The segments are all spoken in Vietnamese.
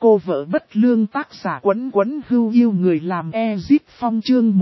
Cô vợ bất lương tác giả Quấn Quấn Hưu yêu người làm Ezip Phong chương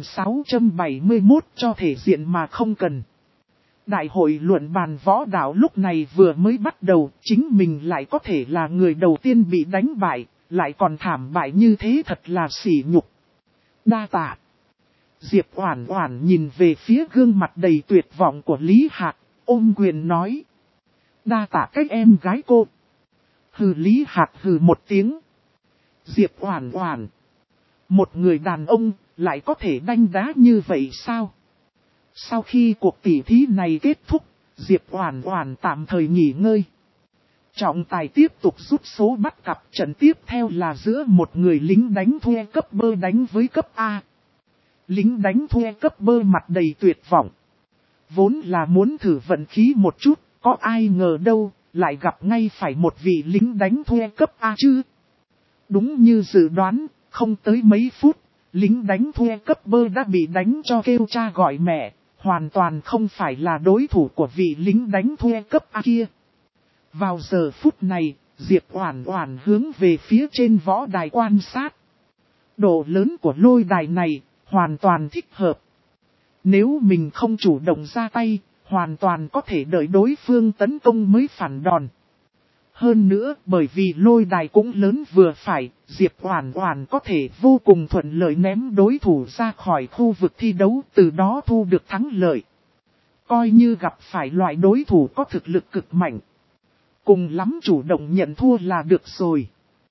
1671 cho thể diện mà không cần. Đại hội luận bàn võ đạo lúc này vừa mới bắt đầu, chính mình lại có thể là người đầu tiên bị đánh bại, lại còn thảm bại như thế thật là sỉ nhục. Đa tạ. Diệp Oản Oản nhìn về phía gương mặt đầy tuyệt vọng của Lý Hạc, ôm quyền nói. Đa tạ các em gái cô. Hừ, Lý Hạc hừ một tiếng. Diệp Oản Oản. Một người đàn ông lại có thể đanh đá như vậy sao? Sau khi cuộc tỉ thí này kết thúc, Diệp Oản Oản tạm thời nghỉ ngơi. Trọng tài tiếp tục rút số bắt cặp, trận tiếp theo là giữa một người lính đánh thuê cấp B đánh với cấp A. Lính đánh thuê cấp B mặt đầy tuyệt vọng. Vốn là muốn thử vận khí một chút, có ai ngờ đâu, lại gặp ngay phải một vị lính đánh thuê cấp A chứ. Đúng như dự đoán, không tới mấy phút, lính đánh thuê cấp B đã bị đánh cho kêu cha gọi mẹ, hoàn toàn không phải là đối thủ của vị lính đánh thuê cấp A kia. Vào giờ phút này, Diệp Oản Oản hướng về phía trên võ đài quan sát. Độ lớn của lôi đài này, hoàn toàn thích hợp. Nếu mình không chủ động ra tay, hoàn toàn có thể đợi đối phương tấn công mới phản đòn. Hơn nữa, bởi vì lôi đài cũng lớn vừa phải, Diệp Oản Oản có thể vô cùng thuận lợi ném đối thủ ra khỏi khu vực thi đấu, từ đó thu được thắng lợi. Coi như gặp phải loại đối thủ có thực lực cực mạnh, cùng lắm chủ động nhận thua là được rồi.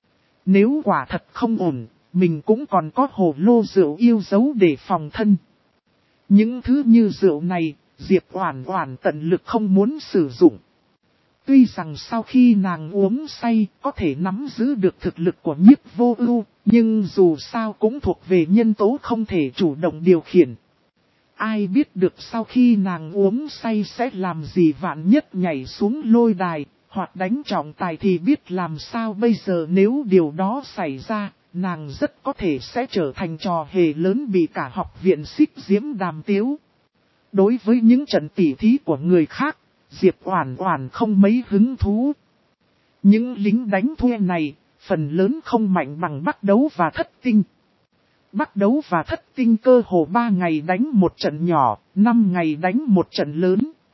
Nếu quả thật không ổn, mình cũng còn có hồ lô rượu yêu dấu để phòng thân. Những thứ như rượu này, Diệp Oản Oản tận lực không muốn sử dụng. Tuy rằng sau khi nàng uống say có thể nắm giữ được thực lực của Nhiếp Vô Ưu, nhưng dù sao cũng thuộc về nhân tố không thể chủ động điều khiển. Ai biết được sau khi nàng uống say sẽ làm gì, vạn nhất nhảy xuống lôi đài, hoặc đánh trọng tài thì biết làm sao bây giờ. Nếu điều đó xảy ra, nàng rất có thể sẽ trở thành trò hề lớn bị cả học viện xích diễm đàm tiếu. Đối với những trận tỉ thí của người khác, Diệp Oản Oản không mấy hứng thú. Những lính đánh thuê này, phần lớn không mạnh bằng Bắc Đấu và Thất Tinh. Bắc Đấu và Thất Tinh cơ hồ 3 ngày đánh một trận nhỏ, 5 ngày đánh một trận lớn.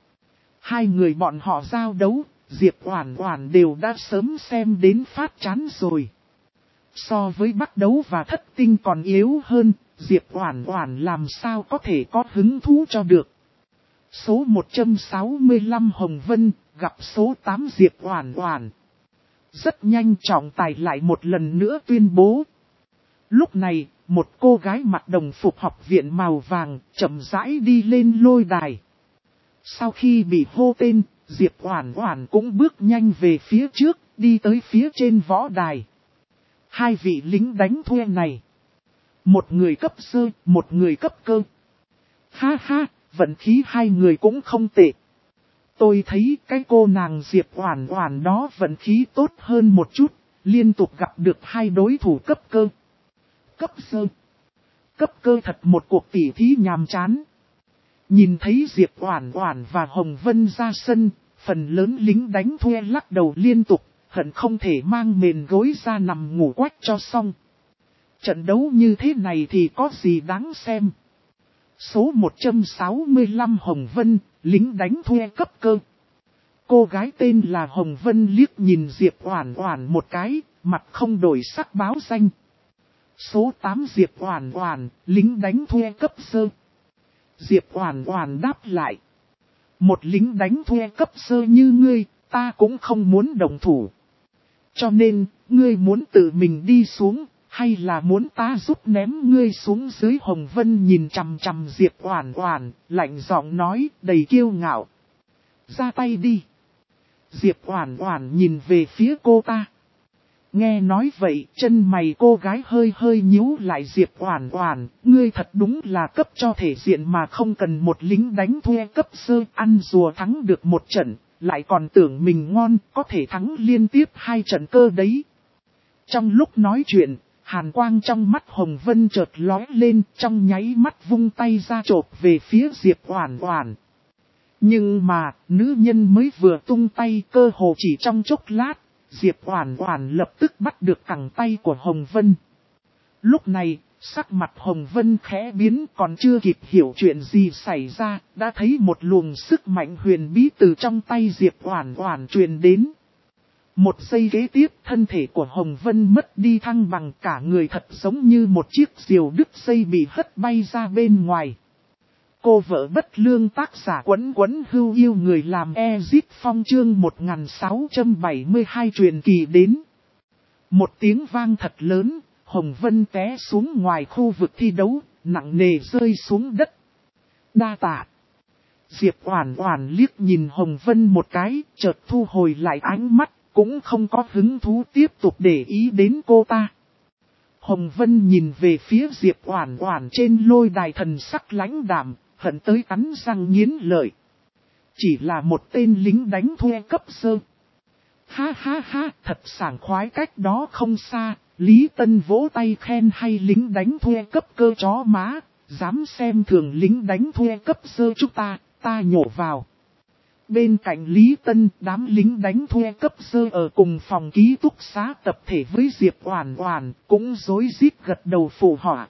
Hai người bọn họ giao đấu, Diệp Oản Oản đều đã sớm xem đến phát chán rồi. So với Bắc Đấu và Thất Tinh còn yếu hơn, Diệp Oản Oản làm sao có thể có hứng thú cho được. Số 165 Hồng Vân, gặp số 8 Diệp Oản Oản. Rất nhanh trọng tài lại một lần nữa tuyên bố. Lúc này, một cô gái mặc đồng phục học viện màu vàng, chậm rãi đi lên lôi đài. Sau khi bị hô tên, Diệp Oản Oản cũng bước nhanh về phía trước, đi tới phía trên võ đài. Hai vị lính đánh thuê này. Một người cấp sơ, một người cấp cơ. Ha ha, vận khí hai người cũng không tệ. Tôi thấy cái cô nàng Diệp Oản Oản đó vận khí tốt hơn một chút, liên tục gặp được hai đối thủ cấp cơ. Cấp sơ, cấp cơ thật một cuộc tỉ thí nhàm chán. Nhìn thấy Diệp Oản Oản và Hồng Vân ra sân, phần lớn lính đánh thuê lắc đầu liên tục, hận không thể mang mền gối ra nằm ngủ quách cho xong. Trận đấu như thế này thì có gì đáng xem. Số 165 Hồng Vân, lính đánh thuê cấp cơ. Cô gái tên là Hồng Vân liếc nhìn Diệp Oản Oản một cái, mặt không đổi sắc báo danh. Số 8 Diệp Oản Oản, lính đánh thuê cấp sơ. Diệp Oản Oản đáp lại. Một lính đánh thuê cấp sơ như ngươi, ta cũng không muốn đồng thủ. Cho nên, ngươi muốn tự mình đi xuống, hay là muốn ta giúp ném ngươi xuống dưới? Hồng Vân nhìn chằm chằm Diệp Oản Oản, lạnh giọng nói, đầy kiêu ngạo. Ra tay đi. Diệp Oản Oản nhìn về phía cô ta. Nghe nói vậy, chân mày cô gái hơi hơi nhíu lại. Diệp Oản Oản, ngươi thật đúng là cấp cho thể diện mà không cần một lính đánh thuê cấp sơ, ăn rùa thắng được một trận, lại còn tưởng mình ngon, có thể thắng liên tiếp 2 trận cơ đấy. Trong lúc nói chuyện, hàn quang trong mắt Hồng Vân chợt lóe lên, trong nháy mắt vung tay ra chộp về phía Diệp Oản Oản. Nhưng mà, nữ nhân mới vừa tung tay, cơ hồ chỉ trong chốc lát, Diệp Oản Oản lập tức bắt được cẳng tay của Hồng Vân. Lúc này, sắc mặt Hồng Vân khẽ biến, còn chưa kịp hiểu chuyện gì xảy ra, đã thấy một luồng sức mạnh huyền bí từ trong tay Diệp Oản Oản truyền đến. Một giây kế tiếp, thân thể của Hồng Vân mất đi thăng bằng, cả người thật giống như một chiếc diều đứt dây bị hất bay ra bên ngoài. Cô vợ bất lương, tác giả Quấn Quấn Hưu Yêu người làm Ezit Phong, chương 1672 truyền kỳ đến. Một tiếng vang thật lớn, Hồng Vân té xuống ngoài khu vực thi đấu, nặng nề rơi xuống đất. Đa tạ. Diệp Oản Oản liếc nhìn Hồng Vân một cái, chợt thu hồi lại ánh mắt, cũng không có hứng thú tiếp tục để ý đến cô ta. Hồng Vân nhìn về phía Diệp Oản Oản trên lôi đài, thần sắc lãnh đạm, hận tới cắn răng nghiến lợi. Chỉ là một tên lính đánh thuê cấp sơ. Ha ha ha, thật sảng khoái, cách đó không xa, Lý Tân vỗ tay khen hay, lính đánh thuê cấp cơ chó má, dám xem thường lính đánh thuê cấp sơ chúng ta nhổ vào. Bên cạnh Lý Tân, đám lính đánh thuê cấp sơ ở cùng phòng ký túc xá tập thể với Diệp Oản Oản, cũng rối rít gật đầu phụ họa.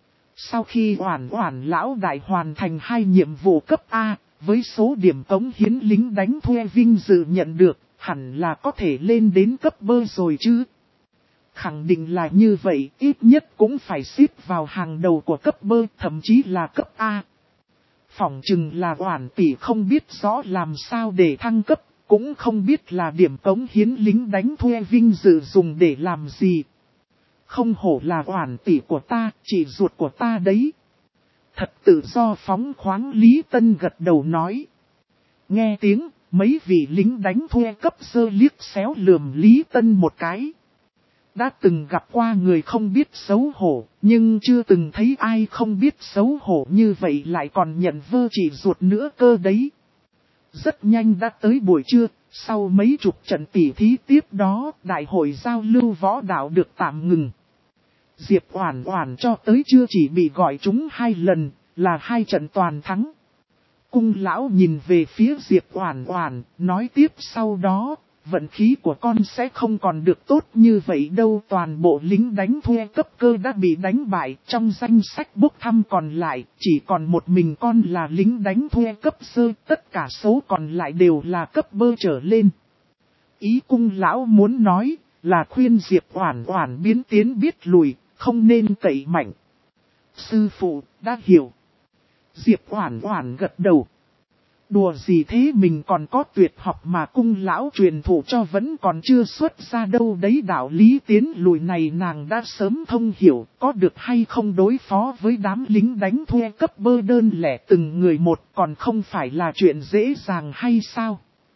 Sau khi Oản Oản lão đại hoàn thành 2 nhiệm vụ cấp A, với số điểm cống hiến lính đánh thuê vinh dự nhận được, hẳn là có thể lên đến cấp B rồi chứ. Khẳng định là như vậy, ít nhất cũng phải xếp vào hàng đầu của cấp B, thậm chí là cấp A. Phỏng chừng là Oản tỷ không biết rõ làm sao để thăng cấp, cũng không biết là điểm cống hiến lính đánh thuê vinh dự dùng để làm gì. Không hổ là Oản tỷ của ta, chị ruột của ta đấy. Thật tự do phóng khoáng, Lý Tân gật đầu nói. Nghe tiếng, mấy vị lính đánh thuê cấp sơ liếc xéo lườm Lý Tân một cái. Đã từng gặp qua người không biết xấu hổ, nhưng chưa từng thấy ai không biết xấu hổ như vậy lại còn nhận vơ chỉ ruột nữa cơ đấy. Rất nhanh đã tới buổi trưa, sau mấy chục trận tỉ thí tiếp đó, đại hội giao lưu võ đạo được tạm ngừng. Diệp Oản Oản cho tới chưa chỉ bị gọi trúng 2 lần, là 2 trận toàn thắng. Cung lão nhìn về phía Diệp Oản Oản, nói tiếp sau đó, vận khí của con sẽ không còn được tốt như vậy đâu. Toàn bộ lính đánh thuê cấp cơ đã bị đánh bại, trong danh sách bốc thăm còn lại, chỉ còn một mình con là lính đánh thuê cấp sơ, tất cả số còn lại đều là cấp B trở lên. Ý cung lão muốn nói, là khuyên Diệp Oản Oản biến tiến biết lùi, không nên cậy mạnh. Sư phụ, đã hiểu. Diệp Oản Oản gật đầu. Đùa gì thế, mình còn có tuyệt học mà cung lão truyền thụ cho vẫn còn chưa xuất ra đâu đấy. Đạo lý tiến lùi này nàng đã sớm thông hiểu, có được hay không đối phó với đám lính đánh thuê cấp B đơn lẻ từng người một còn không phải là chuyện dễ dàng hay sao?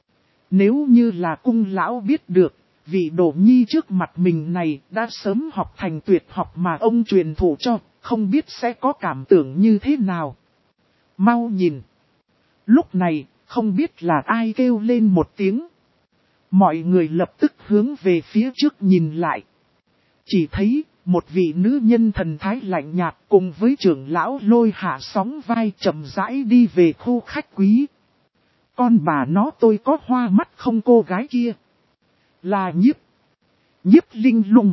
Nếu như là cung lão biết được, vị Đỗ Nhi trước mặt mình này đã sớm học thành tuyệt học mà ông truyền thụ cho, không biết sẽ có cảm tưởng như thế nào. Mau nhìn! Lúc này, không biết là ai kêu lên một tiếng. Mọi người lập tức hướng về phía trước nhìn lại. Chỉ thấy, một vị nữ nhân thần thái lạnh nhạt cùng với trưởng lão Lôi Hạ sóng vai chậm rãi đi về khu khách quý. Con bà nó, tôi có hoa mắt không cô gái kia? Là Nhiếp Linh Lung.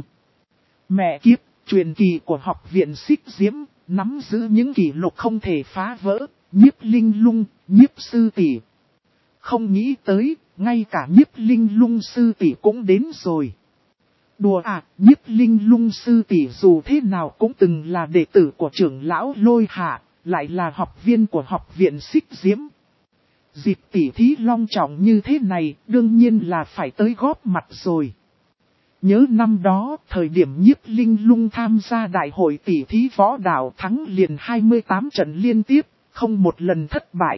Mẹ kiếp, truyền kỳ của học viện Xích Diễm, nắm giữ những kỷ lục không thể phá vỡ. Nhiếp Linh Lung, Nhiếp sư tỷ. Không nghĩ tới, ngay cả Nhiếp Linh Lung sư tỷ cũng đến rồi. Đùa à, Nhiếp Linh Lung sư tỷ dù thế nào cũng từng là đệ tử của trưởng lão Lôi Hạ, lại là học viên của học viện Xích Diễm. Dịp tỉ thí long trọng như thế này, đương nhiên là phải tới góp mặt rồi. Nhớ năm đó, thời điểm Nhiếp Linh Lung tham gia đại hội tỉ thí võ đạo, thắng liền 28 trận liên tiếp, không một lần thất bại.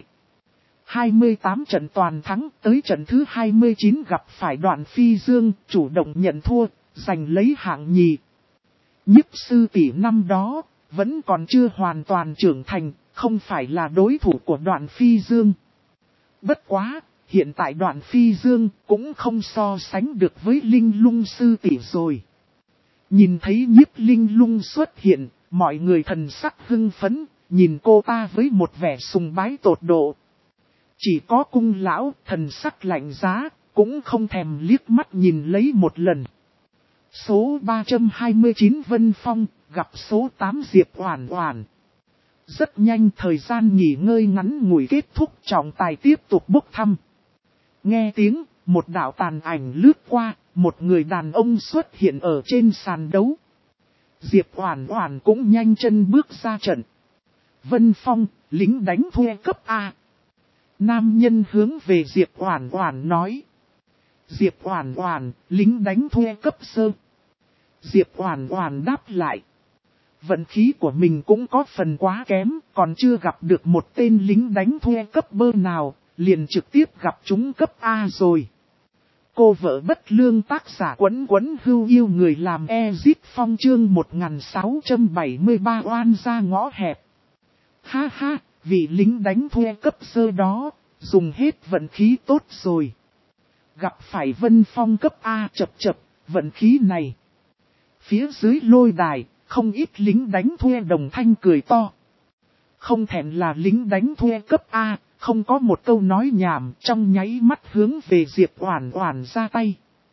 28 trận toàn thắng, tới trận thứ 29 gặp phải Đoạn Phi Dương, chủ động nhận thua, giành lấy hạng nhì. Nhiếp sư tỷ năm đó, vẫn còn chưa hoàn toàn trưởng thành, không phải là đối thủ của Đoạn Phi Dương. Bất quá, hiện tại Đoạn Phi Dương cũng không so sánh được với Linh Lung sư tỷ rồi. Nhìn thấy Nhiếp Linh Lung xuất hiện, mọi người thần sắc hưng phấn, nhìn cô ta với một vẻ sùng bái tột độ. Chỉ có cung lão thần sắc lạnh giá, cũng không thèm liếc mắt nhìn lấy một lần. Số 329 Vân Phong, gặp số 8 Diệp Oản Oản. Rất nhanh thời gian nghỉ ngơi ngắn ngủi kết thúc, trọng tài tiếp tục bốc thăm. Nghe tiếng, một đạo tàn ảnh lướt qua, một người đàn ông xuất hiện ở trên sàn đấu. Diệp Oản Oản cũng nhanh chân bước ra trận. Vân Phong, lính đánh thuê cấp A. Nam nhân hướng về Diệp Oản Oản nói. Diệp Oản Oản, lính đánh thuê cấp sơ. Diệp Oản Oản đáp lại. Vận khí của mình cũng có phần quá kém, còn chưa gặp được một tên lính đánh thuê cấp bơ nào, liền trực tiếp gặp chúng cấp A rồi. Cô vợ bất lương tác giả Quấn Quấn Hưu yêu người làm Ezip Phong chương 1673 oan ra ngõ hẹp. Ha ha, vị lính đánh thuê cấp sơ đó, dùng hết vận khí tốt rồi. Gặp phải Vân Phong cấp A chập chập, vận khí này. Phía dưới lôi đài, không ít lính đánh thuê đồng thanh cười to. Không thèm là lính đánh thuê cấp A, không có một câu nói nhảm, trong nháy mắt hướng về Diệp Oản Oản ra tay.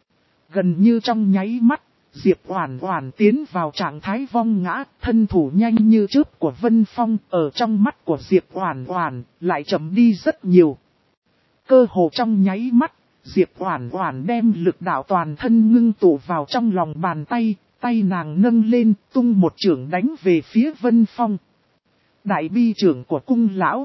Gần như trong nháy mắt, Diệp Oản Oản tiến vào trạng thái vong ngã, thân thủ nhanh như chớp của Vân Phong, ở trong mắt của Diệp Oản Oản lại chậm đi rất nhiều. Cơ hồ trong nháy mắt, Diệp Oản Oản đem lực đạo toàn thân ngưng tụ vào trong lòng bàn tay, tay nàng nâng lên, tung một chưởng đánh về phía Vân Phong. Đại bi chưởng của cung lão.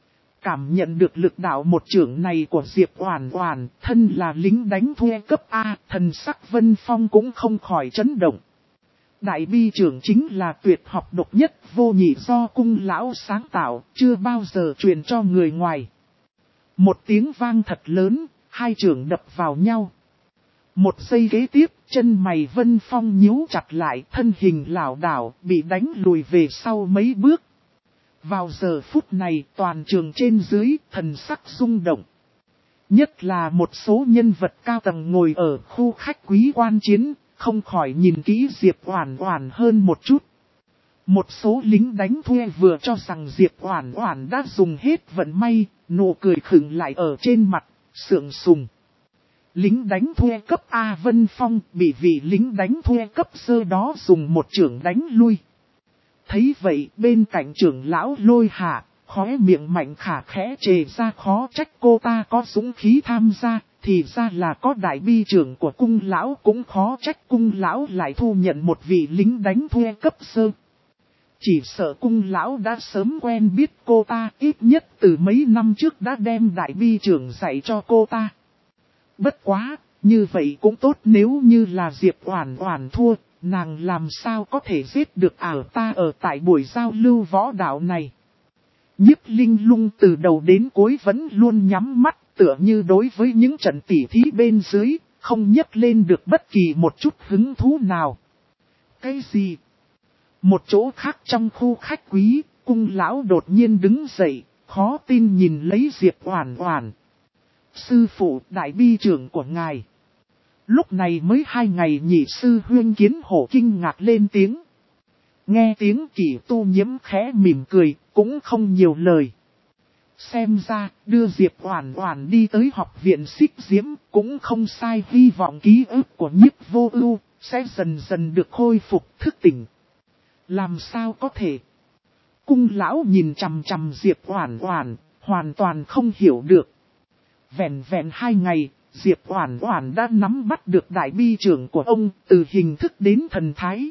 Cảm nhận được lực đạo một chưởng này của Diệp Oản Oản, thân là lính đánh thuê cấp A, thần sắc Vân Phong cũng không khỏi chấn động. Đại bi chưởng chính là tuyệt học độc nhất vô nhị do cung lão sáng tạo, chưa bao giờ truyền cho người ngoài. Một tiếng vang thật lớn, hai chưởng đập vào nhau. Một giây kế tiếp, chân mày Vân Phong nhíu chặt lại, thân hình lảo đảo, bị đánh lùi về sau mấy bước. Vào giờ phút này, toàn trường trên dưới, thần sắc rung động. Nhất là một số nhân vật cao tầng ngồi ở khu khách quý quan chiến, không khỏi nhìn kỹ Diệp Oản Oản hơn một chút. Một số lính đánh thuê vừa cho rằng Diệp Oản Oản đã dùng hết vận may, nụ cười khựng lại ở trên mặt, sượng sùng. Lính đánh thuê cấp A Vân Phong bị vị lính đánh thuê cấp sơ đó dùng một chưởng đánh lui. Thấy vậy bên cạnh trưởng lão Lôi Hạ, khóe miệng mạnh khả khẽ chề ra, khó trách cô ta có dũng khí tham gia, thì ra là có đại bi trưởng của cung lão, cũng khó trách cung lão lại thu nhận một vị lính đánh thuê cấp sơ. Chỉ sợ cung lão đã sớm quen biết cô ta, ít nhất từ mấy năm trước đã đem đại bi trưởng dạy cho cô ta. Bất quá, như vậy cũng tốt, nếu như là Diệp Oản Oản thua, nàng làm sao có thể giết được ta ở tại buổi giao lưu võ đạo này. Nhiếp Linh Lung từ đầu đến cuối vẫn luôn nhắm mắt, tựa như đối với những trận tỉ thí bên dưới, không nhấc lên được bất kỳ một chút hứng thú nào. Cái gì? Một chỗ khác trong khu khách quý, cung lão đột nhiên đứng dậy, khó tin nhìn lấy Diệp Oản Oản. Sư phụ, đại bi trưởng của ngài. Lúc này mới 2 ngày, nhị sư huyên Kiến Hổ kinh ngạc lên tiếng. Nghe tiếng Kỷ Tu Nhiễm khẽ mỉm cười, cũng không nhiều lời. Xem ra, đưa Diệp Oản Oản đi tới học viện Xích Diễm cũng không sai, hy vọng ký ức của Nhiếp Vô Ưu sẽ dần dần được khôi phục thức tỉnh. Làm sao có thể? Cung lão nhìn chằm chằm Diệp Oản Oản, hoàn toàn không hiểu được. Vẹn 2 ngày, Diệp Oản Oản đã nắm bắt được đại bi trưởng của ông, từ hình thức đến thần thái.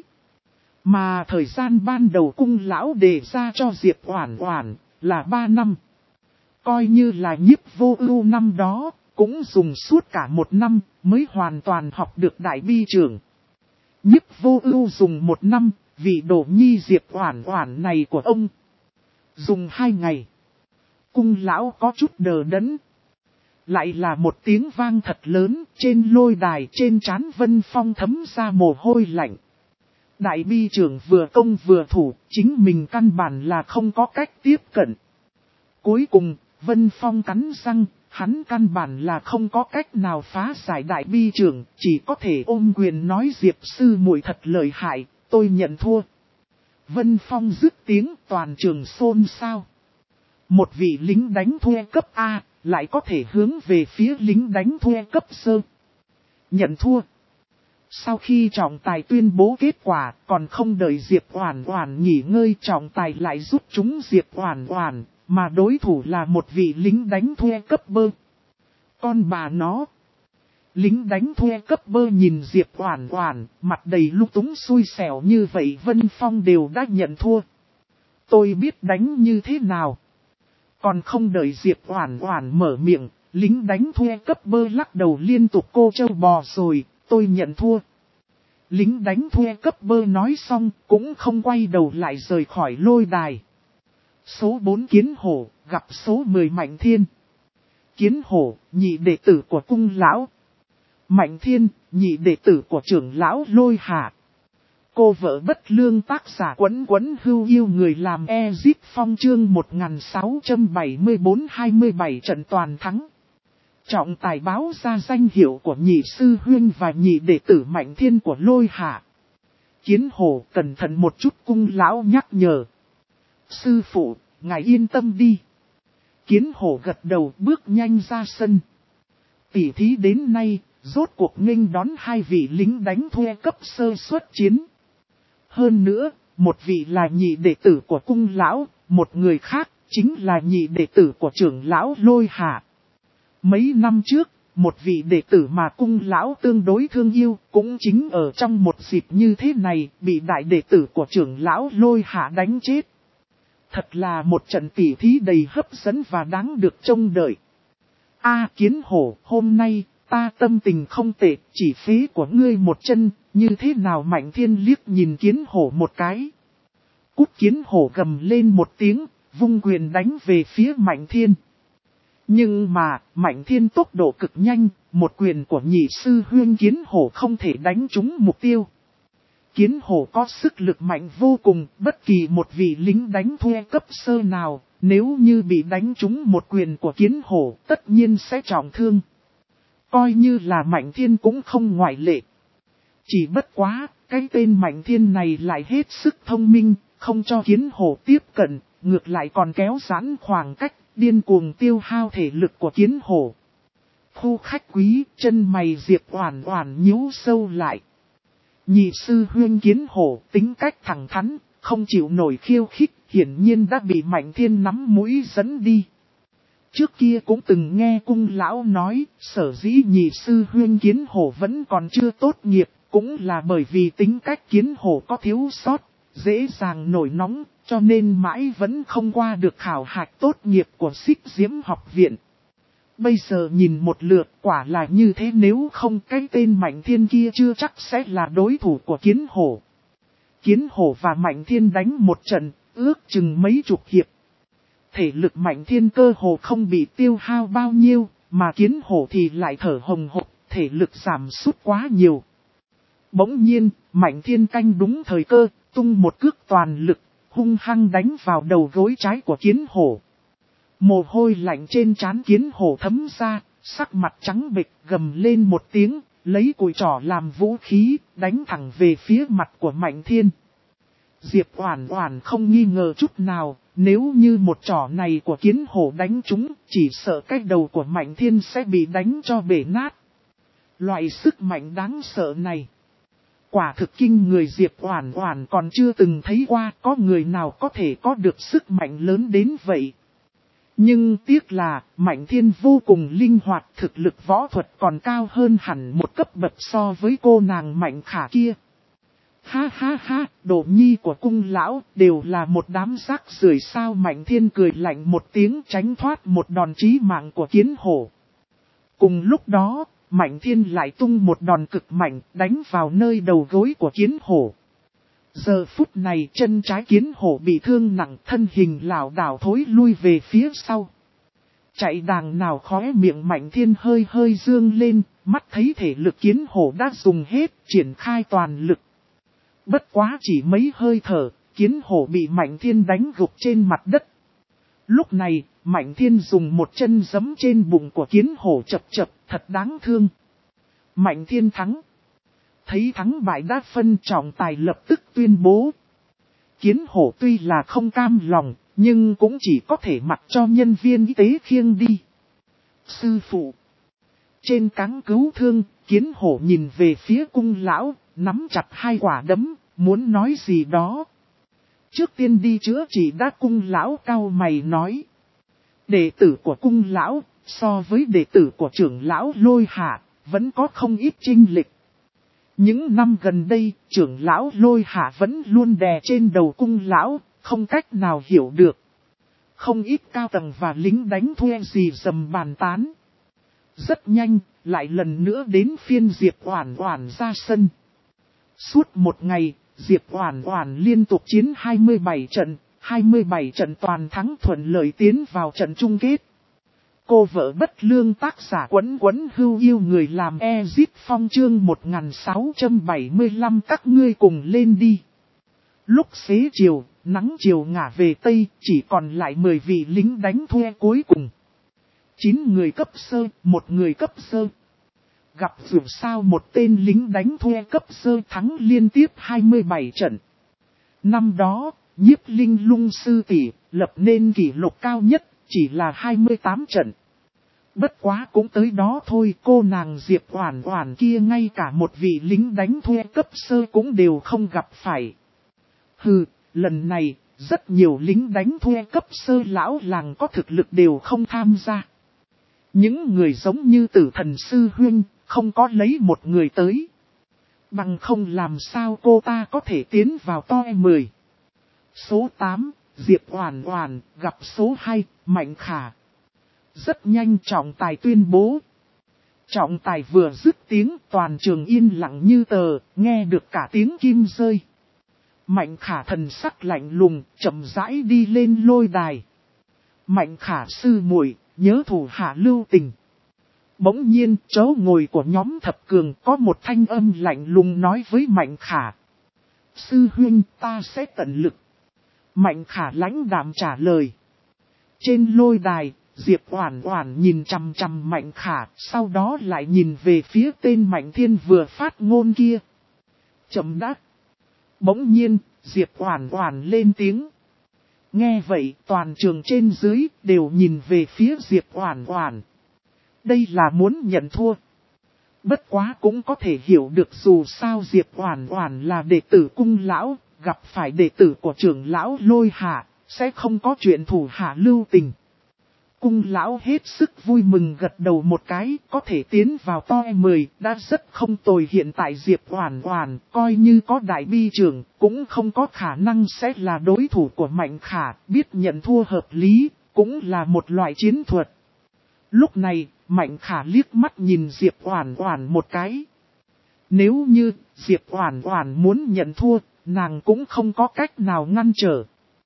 Mà thời gian ban đầu cung lão đề ra cho Diệp Oản Oản là 3 năm. Coi như là Nhiếp Vô Ưu năm đó, cũng dùng suốt cả 1 năm mới hoàn toàn học được đại bi trưởng. Nhiếp Vô Ưu dùng 1 năm, vị đồ nhi Diệp Oản Oản này của ông dùng 2 ngày. Cung lão có chút đờ đẫn. Lại là một tiếng vang thật lớn, trên lôi đài trên trán Vân Phong thấm ra mồ hôi lạnh. Đại bi trưởng vừa công vừa thủ, chính mình căn bản là không có cách tiếp cận. Cuối cùng, Vân Phong cắn răng, hắn căn bản là không có cách nào phá giải đại bi trưởng, chỉ có thể ôm quyền nói Diệp sư muội thật lợi hại, tôi nhận thua. Vân Phong dứt tiếng, toàn trường xôn xao. Một vị lính đánh thuê cấp A, lại có thể hướng về phía lính đánh thuê cấp sơ. Nhận thua. Sau khi trọng tài tuyên bố kết quả, còn không đợi Diệp Oản Oản nghỉ ngơi, trọng tài lại giúp chúng Diệp Oản Oản, mà đối thủ là một vị lính đánh thuê cấp bơ. Con bà nó. Lính đánh thuê cấp bơ nhìn Diệp Oản Oản, mặt đầy lung túng xui xẻo như vậy. Vân Phong đều đã nhận thua. Tôi biết đánh như thế nào. Còn không đợi Diệp Oản Oản mở miệng, lính đánh thuê cấp bơ lắc đầu liên tục: cô trâu bò rồi, tôi nhận thua. Lính đánh thuê cấp bơ nói xong, cũng không quay đầu lại rời khỏi lôi đài. Số 4 Kiến Hổ, gặp số 10 Mạnh Thiên. Kiến Hổ, nhị đệ tử của cung lão. Mạnh Thiên, nhị đệ tử của trưởng lão Lôi Hạ. Cô vợ bất lương, tác giả Quấn Quấn Hưu yêu người làm Ezip Phong, chương 1674-27 trận toàn thắng. Trọng tài báo ra danh hiệu của nhị sư huynh và nhị đệ tử Mạnh Thiên của Lôi Hạ. Kiến Hổ cẩn thận một chút, cung lão nhắc nhở. Sư phụ, ngài yên tâm đi. Kiến Hổ gật đầu bước nhanh ra sân. Tỉ thí đến nay, rốt cuộc nghênh đón hai vị lính đánh thuê cấp sơ xuất chiến. Hơn nữa, một vị là nhị đệ tử của cung lão, một người khác chính là nhị đệ tử của trưởng lão Lôi Hạ. Mấy năm trước, một vị đệ tử mà cung lão tương đối thương yêu, cũng chính ở trong một dịp như thế này, bị đại đệ tử của trưởng lão Lôi Hạ đánh chết. Thật là một trận tỉ thí đầy hấp dẫn và đáng được trông đợi. Kiến Hổ, hôm nay, ta tâm tình không tệ, chỉ phí của ngươi một chân, như thế nào? Mạnh Thiên liếc nhìn Kiến Hổ một cái. Cút! Kiến Hổ gầm lên một tiếng, vung quyền đánh về phía Mạnh Thiên. Nhưng mà, Mạnh Thiên tốc độ cực nhanh, một quyền của nhị sư huynh Kiến Hổ không thể đánh trúng mục tiêu. Kiến Hổ có sức lực mạnh vô cùng, bất kỳ một vị lính đánh thuê cấp sơ nào, nếu như bị đánh trúng một quyền của Kiến Hổ, tất nhiên sẽ trọng thương. Coi như là Mạnh Thiên cũng không ngoại lệ. Chỉ bất quá, cái tên Mạnh Thiên này lại hết sức thông minh, không cho Kiến Hổ tiếp cận, ngược lại còn kéo giãn khoảng cách, điên cuồng tiêu hao thể lực của Kiến Hổ. Khu khách quý, chân mày Diệp Oản Oản nhíu sâu lại. Nhị sư huynh Kiến Hổ tính cách thẳng thắn, không chịu nổi khiêu khích, hiển nhiên đã bị Mạnh Thiên nắm mũi dẫn đi. Trước kia cũng từng nghe cung lão nói, sở dĩ nhị sư huynh Kiến Hổ vẫn còn chưa tốt nghiệp, cũng là bởi vì tính cách Kiến Hổ có thiếu sót, dễ dàng nổi nóng, cho nên mãi vẫn không qua được khảo hạch tốt nghiệp của Xích Diễm học viện. Bây giờ nhìn một lượt, quả là như thế, nếu không cái tên Mạnh Thiên kia chưa chắc sẽ là đối thủ của Kiến Hổ. Kiến Hổ và Mạnh Thiên đánh một trận, ước chừng mấy chục hiệp. Thể lực Mạnh Thiên cơ hồ không bị tiêu hao bao nhiêu, mà Kiến Hổ thì lại thở hồng hộc, thể lực giảm sút quá nhiều. Bỗng nhiên, Mạnh Thiên canh đúng thời cơ, tung một cước toàn lực, hung hăng đánh vào đầu gối trái của Kiến Hổ. Mồ hôi lạnh trên trán Kiến Hổ thấm ra, sắc mặt trắng bệch, gầm lên một tiếng, lấy cùi trỏ làm vũ khí, đánh thẳng về phía mặt của Mạnh Thiên. Diệp Oản Oản không nghi ngờ chút nào, nếu như một trỏ này của Kiến Hổ đánh trúng, chỉ sợ cái đầu của Mạnh Thiên sẽ bị đánh cho bể nát. Loại sức mạnh đáng sợ này, quả thực kinh người. Diệp Oản Oản còn chưa từng thấy qua có người nào có thể có được sức mạnh lớn đến vậy. Nhưng tiếc là, Mạnh Thiên vô cùng linh hoạt, thực lực võ thuật còn cao hơn hẳn một cấp bậc so với cô nàng Mạnh Khả kia. Ha ha ha, đồ nhi của cung lão đều là một đám rác rưởi sao? Mạnh Thiên cười lạnh một tiếng, tránh thoát một đòn chí mạng của Kiến Hổ. Cùng lúc đó, Mạnh Thiên lại tung một đòn cực mạnh đánh vào nơi đầu gối của Kiến Hổ. Giờ phút này chân trái Kiến Hổ bị thương nặng, thân hình lảo đảo thối lui về phía sau. Chạy đàng nào khóe miệng Mạnh Thiên hơi hơi dương lên, mắt thấy thể lực Kiến Hổ đã dùng hết, triển khai toàn lực. Bất quá chỉ mấy hơi thở, Kiến Hổ bị Mạnh Thiên đánh gục trên mặt đất. Lúc này, Mạnh Thiên dùng một chân giẫm trên bụng của Kiến Hổ chập chập, thật đáng thương. Mạnh Thiên thắng. Thấy thắng bại đã phân, trọng tài lập tức tuyên bố. Kiến Hổ tuy là không cam lòng, nhưng cũng chỉ có thể mặc cho nhân viên y tế khiêng đi. Sư phụ. Trên cáng cứu thương, Kiến Hổ nhìn về phía cung lão, nắm chặt hai quả đấm, muốn nói gì đó. Trước tiên đi chữa trị đã, cung lão cau mày nói. Đệ tử của cung lão, so với đệ tử của trưởng lão Lôi Hạ, vẫn có không ít chênh lệch. Những năm gần đây, trưởng lão Lôi Hạ vẫn luôn đè trên đầu cung lão, không cách nào hiểu được. Không ít cao tầng và lính đánh thuê gì dầm bàn tán. Rất nhanh, lại lần nữa đến phiên Diệp Oản Oản ra sân. Suốt một ngày, Diệp Oản Oản liên tục chiến 27 trận toàn thắng, thuận lợi tiến vào trận chung kết. Cô vợ bất lương tác giả Quấn Quấn Hưu Yêu Người làm Ezip Phong chương 1675 các ngươi cùng lên đi. Lúc xế chiều, nắng chiều ngả về Tây, chỉ còn lại 10 vị lính đánh thuê cuối cùng. 9 người cấp sơ, 1 người cấp sơ. Gặp dù sao một tên lính đánh thuê cấp sơ thắng liên tiếp 27 trận. Năm đó, Nhiếp Linh Lung sư tỷ lập nên kỷ lục cao nhất, chỉ là 28 trận. Bất quá cũng tới đó thôi, cô nàng Diệp Oản Oản kia ngay cả một vị lính đánh thuê cấp sơ cũng đều không gặp phải. Hừ, lần này, rất nhiều lính đánh thuê cấp sơ lão làng có thực lực đều không tham gia. Những người giống như Tử Thần Sư Huynh, không có lấy một người tới. Bằng không làm sao cô ta có thể tiến vào top 10. Số 8, Diệp Oản Oản, gặp số 2, Mạnh Khả. Rất nhanh trọng tài tuyên bố. Trọng tài vừa dứt tiếng, toàn trường yên lặng như tờ, nghe được cả tiếng kim rơi. Mạnh Khả thần sắc lạnh lùng, chậm rãi đi lên lôi đài. Mạnh Khả sư muội, nhớ thủ hạ lưu tình. Bỗng nhiên, chỗ ngồi của nhóm thập cường có một thanh âm lạnh lùng nói với Mạnh Khả. Sư huynh, ta sẽ tận lực. Mạnh Khả lãnh đạm trả lời. Trên lôi đài, Diệp Oản Oản nhìn chằm chằm Mạnh Khả, sau đó lại nhìn về phía tên Mạnh Thiên vừa phát ngôn kia. Chậm đã. Bỗng nhiên, Diệp Oản Oản lên tiếng. Nghe vậy, toàn trường trên dưới đều nhìn về phía Diệp Oản Oản. Đây là muốn nhận thua. Bất quá cũng có thể hiểu được, dù sao Diệp Oản Oản là đệ tử cung lão, gặp phải đệ tử của trưởng lão Lôi Hạ, sẽ không có chuyện thủ hạ lưu tình. Cung lão hết sức vui mừng gật đầu một cái, có thể tiến vào top 10 đã rất không tồi. Hiện tại Diệp Oản Oản coi như có đại bi trưởng, cũng không có khả năng sẽ là đối thủ của Mạnh Khả, biết nhận thua hợp lý, cũng là một loại chiến thuật. Lúc này, Mạnh Khả liếc mắt nhìn Diệp Oản Oản một cái. Nếu như Diệp Oản Oản muốn nhận thua, nàng cũng không có cách nào ngăn trở.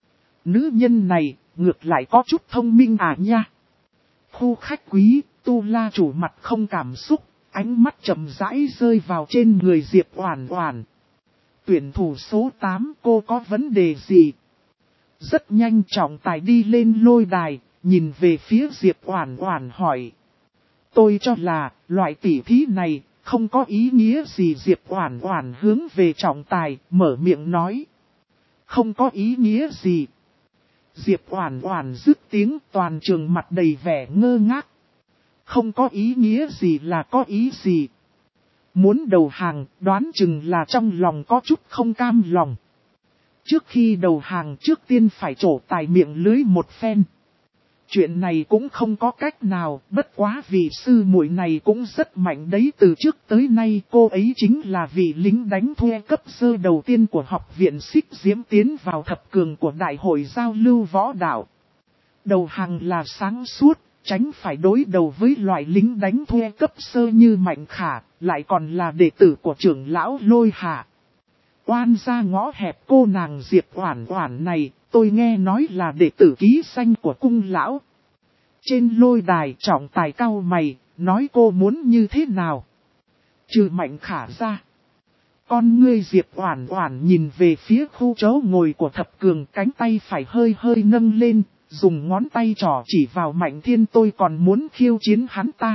Nữ nhân này, ngược lại có chút thông minh à nha. Khu khách quý, Tu La chủ mặt không cảm xúc, ánh mắt chậm rãi rơi vào trên người Diệp Oản Oản. Tuyển thủ số 8, cô có vấn đề gì? Rất nhanh trọng tài đi lên lôi đài, nhìn về phía Diệp Oản Oản hỏi. Tôi cho là, loại tỉ thí này, không có ý nghĩa gì. Diệp Oản Oản hướng về trọng tài, mở miệng nói. Không có ý nghĩa gì. Diệp Oản Oản dứt tiếng, toàn trường mặt đầy vẻ ngơ ngác. Không có ý nghĩa gì là có ý gì? Muốn đầu hàng, đoán chừng là trong lòng có chút không cam lòng. Trước khi đầu hàng, trước tiên phải trổ tài miệng lưới một phen. Chuyện này cũng không có cách nào, bất quá vì sư muội này cũng rất mạnh đấy. Từ trước tới nay cô ấy chính là vị lính đánh thuê cấp sơ đầu tiên của học viện Xích Diễm tiến vào thập cường của đại hội giao lưu võ đạo. Đầu hàng là sáng suốt, tránh phải đối đầu với loại lính đánh thuê cấp sơ như Mạnh Khả, lại còn là đệ tử của trưởng lão Lôi Hạ. Oan ra ngõ hẹp, cô nàng Diệp Oản Oản này, tôi nghe nói là đệ tử ký danh của cung lão. Trên lôi đài trọng tài cau mày, nói cô muốn như thế nào? Trừ Mạnh Khả ra. Con ngươi Diệp Oản Oản nhìn về phía khu chỗ ngồi của thập cường, cánh tay phải hơi hơi nâng lên, dùng ngón tay trỏ chỉ vào Mạnh Thiên. Tôi còn muốn khiêu chiến hắn ta.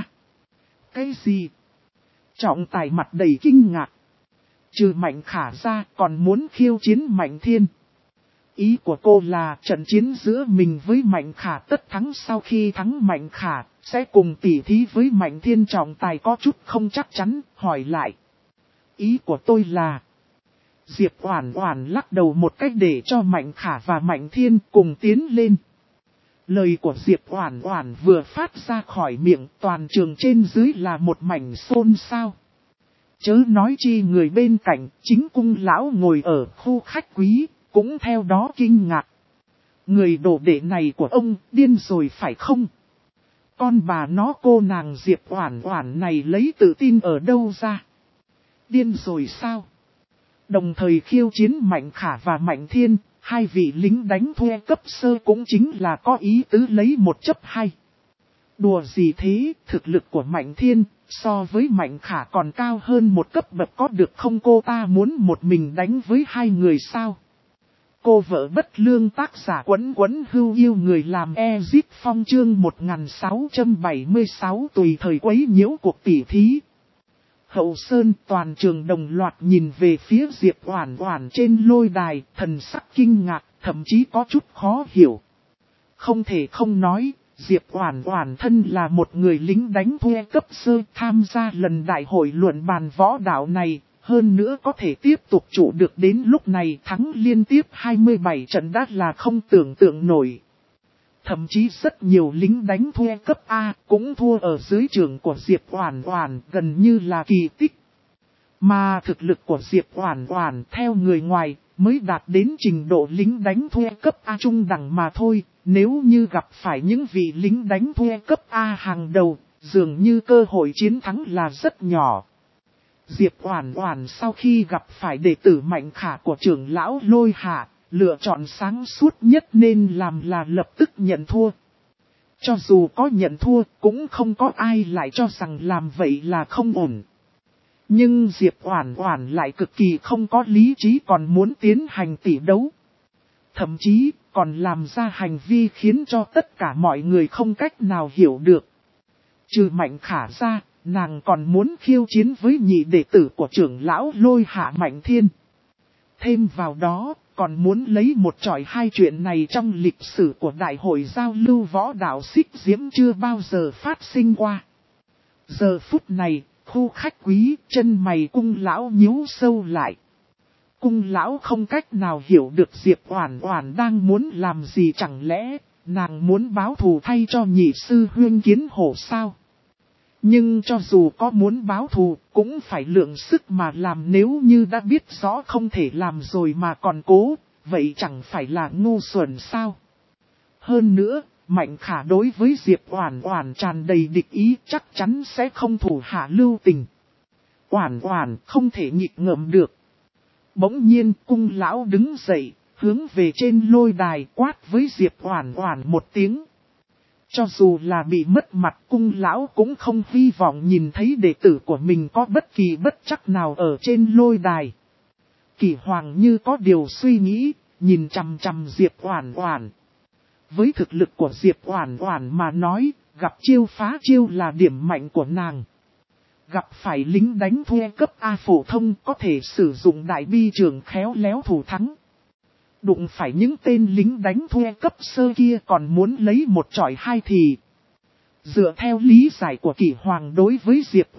Cái gì? Trọng tài mặt đầy kinh ngạc. Trừ Mạnh Khả ra còn muốn khiêu chiến Mạnh Thiên. Ý của cô là trận chiến giữa mình với Mạnh Khả tất thắng, sau khi thắng Mạnh Khả, sẽ cùng tỉ thí với Mạnh Thiên trọng tài có chút không chắc chắn, hỏi lại. Ý của tôi là, Diệp Oản Oản lắc đầu một cách để cho Mạnh Khả và Mạnh Thiên cùng tiến lên. Lời của Diệp Oản Oản vừa phát ra khỏi miệng, toàn trường trên dưới là một mảnh xôn xao. Chớ nói chi người bên cạnh, chính cung lão ngồi ở khu khách quý, cũng theo đó kinh ngạc. Người đồ đệ này của ông, điên rồi phải không? Con bà nó cô nàng Diệp Oản Oản này lấy tự tin ở đâu ra? Điên rồi sao? Đồng thời khiêu chiến Mạnh Khả và Mạnh Thiên, hai vị lính đánh thuê cấp sơ cũng chính là có ý tứ lấy 1 chấp 2. Đùa gì thế, thực lực của Mạnh Thiên so với Mạnh Khả còn cao hơn một cấp bậc có được không? Cô ta muốn một mình đánh với hai người sao? Cô vợ bất lương, tác giả Quấn Quấn Hưu Yêu người làm Ezip Phong, chương 1676 tùy thời quấy nhiễu cuộc tỉ thí. Hậu Sơn, toàn trường đồng loạt nhìn về phía Diệp Oản Oản trên lôi đài, thần sắc kinh ngạc, thậm chí có chút khó hiểu. Không thể không nói, Diệp Oản Oản thân là một người lính đánh thuê cấp sơ, tham gia lần đại hội luận bàn võ đạo này, hơn nữa có thể tiếp tục trụ được đến lúc này, thắng liên tiếp 27 trận đã là không tưởng tượng nổi. Thậm chí rất nhiều lính đánh thuê cấp A cũng thua ở dưới trường của Diệp Oản Oản, gần như là kỳ tích. Mà thực lực của Diệp Oản Oản theo người ngoài mới đạt đến trình độ lính đánh thuê cấp A trung đẳng mà thôi, nếu như gặp phải những vị lính đánh thuê cấp A hàng đầu, dường như cơ hội chiến thắng là rất nhỏ. Diệp Oản Oản sau khi gặp phải đệ tử Mạnh Khả của trưởng lão Lôi Hạ, lựa chọn sáng suốt nhất nên làm là lập tức nhận thua. Cho dù có nhận thua, cũng không có ai lại cho rằng làm vậy là không ổn. Nhưng Diệp Oản Oản lại cực kỳ không có lý trí, còn muốn tiến hành tỷ đấu. Thậm chí, còn làm ra hành vi khiến cho tất cả mọi người không cách nào hiểu được. Trừ Mạnh Khả ra, nàng còn muốn khiêu chiến với nhị đệ tử của trưởng lão Lôi Hạ Mạnh Thiên. Thêm vào đó, còn muốn lấy một chọi hai, chuyện này trong lịch sử của đại hội giao lưu võ đạo Xích Diễm chưa bao giờ phát sinh qua. Giờ phút này, khu khách quý, chân mày cung lão nhíu sâu lại. Cung lão không cách nào hiểu được Diệp Oản Oản đang muốn làm gì, chẳng lẽ nàng muốn báo thù thay cho nhị sư huynh Kiến Hổ sao? Nhưng cho dù có muốn báo thù, cũng phải lượng sức mà làm, nếu như đã biết rõ không thể làm rồi mà còn cố, vậy chẳng phải là ngu xuẩn sao? Hơn nữa, Mạnh Khả đối với Diệp Oản Oản tràn đầy địch ý, chắc chắn sẽ không thủ hạ lưu tình. Oản Oản không thể nhịn ngợm được. Bỗng nhiên cung lão đứng dậy, hướng về trên lôi đài quát với Diệp Oản Oản một tiếng. Cho dù là bị mất mặt, cung lão cũng không hy vọng nhìn thấy đệ tử của mình có bất kỳ bất trắc nào ở trên lôi đài. Kỷ Hoàng như có điều suy nghĩ, nhìn chằm chằm Diệp Oản Oản. Với thực lực của Diệp Oản Oản mà nói, gặp chiêu phá chiêu là điểm mạnh của nàng. Gặp phải lính đánh thuê cấp A phổ thông có thể sử dụng đại bi trường khéo léo thủ thắng. Đụng phải những tên lính đánh thuê cấp sơ kia còn muốn lấy một chọi hai thì. Dựa theo lý giải của Kỷ Hoàng đối với Diệp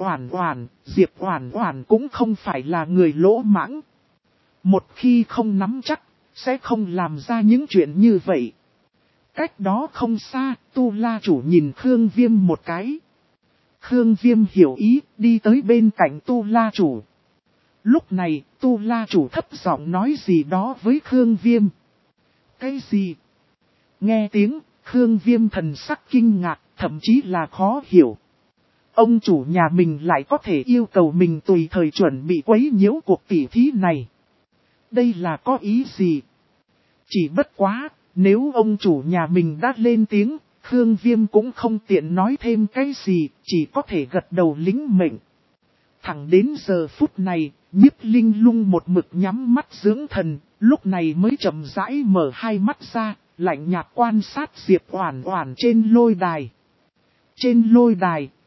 Oản Oản cũng không phải là người lỗ mãng. Một khi không nắm chắc, sẽ không làm ra những chuyện như vậy. Cách đó không xa, Tu La chủ nhìn Khương Viêm một cái. Khương Viêm hiểu ý, đi tới bên cạnh Tu La chủ. Lúc này, Tu La chủ thấp giọng nói gì đó với Khương Viêm. Cái gì? Nghe tiếng, Khương Viêm thần sắc kinh ngạc, thậm chí là khó hiểu. Ông chủ nhà mình lại có thể yêu cầu mình tùy thời chuẩn bị quấy nhiễu cuộc tỉ thí này. Đây là có ý gì? Chỉ bất quá, nếu ông chủ nhà mình đã lên tiếng, Khương Viêm cũng không tiện nói thêm cái gì, chỉ có thể gật đầu lĩnh mệnh. Thẳng đến giờ phút này, Nhiếp Linh Lung một mực nhắm mắt dưỡng thần, lúc này mới chậm rãi mở hai mắt ra, lạnh nhạt quan sát Diệp Oản Oản trên lôi đài. Trên lôi đài,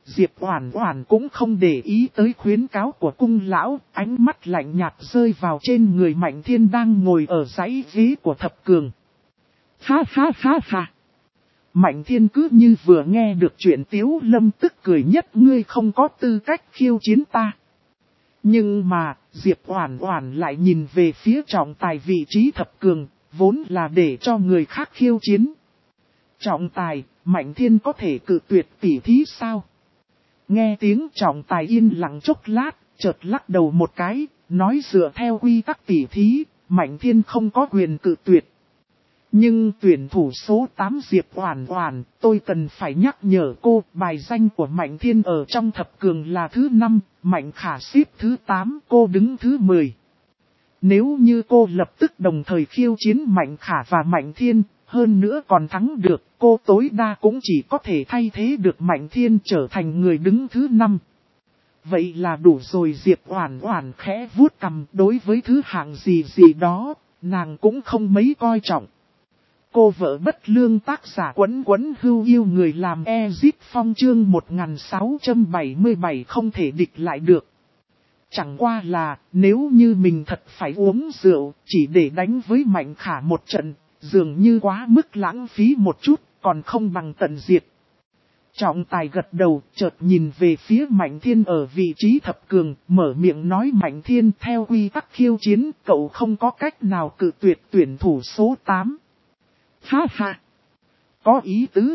Diệp Oản Oản cũng không để ý tới khuyến cáo của cung lão, ánh mắt lạnh nhạt rơi vào trên người Mạnh Thiên đang ngồi ở dãy ghế của thập cường. Ha ha ha ha. Mạnh Thiên cứ như vừa nghe được chuyện Tiếu Lâm tức cười nhất, ngươi không có tư cách khiêu chiến ta. Nhưng mà, Diệp Oản Oản lại nhìn về phía trọng tài vị trí thập cường, vốn là để cho người khác khiêu chiến. Trọng tài, Mạnh Thiên có thể cự tuyệt tỉ thí sao? Nghe tiếng trọng tài yên lặng chốc lát, chợt lắc đầu một cái, nói dựa theo quy tắc tỉ thí, Mạnh Thiên không có quyền cự tuyệt. Nhưng tuyển thủ số 8 Diệp Oản Oản, tôi cần phải nhắc nhở cô, bài danh của Mạnh Thiên ở trong thập cường là thứ 5, Mạnh Khả xếp thứ 8, cô đứng thứ 10. Nếu như cô lập tức đồng thời khiêu chiến Mạnh Khả và Mạnh Thiên, hơn nữa còn thắng được, cô tối đa cũng chỉ có thể thay thế được Mạnh Thiên trở thành người đứng thứ 5. Vậy là đủ rồi. Diệp Oản Oản khẽ vuốt cằm, đối với thứ hạng gì đó, nàng cũng không mấy coi trọng. Cô vợ bất lương tác giả Quấn Quấn Hưu yêu người làm Ezip Phong chương 1677 không thể địch lại được. Chẳng qua là, nếu như mình thật phải uống rượu, chỉ để đánh với Mạnh Khả một trận, dường như quá mức lãng phí một chút, còn không bằng tận diệt. Trọng tài gật đầu, chợt nhìn về phía Mạnh Thiên ở vị trí thập cường, mở miệng nói Mạnh Thiên theo quy tắc khiêu chiến, cậu không có cách nào cự tuyệt tuyển thủ số 8. Ha ha! Có ý tứ.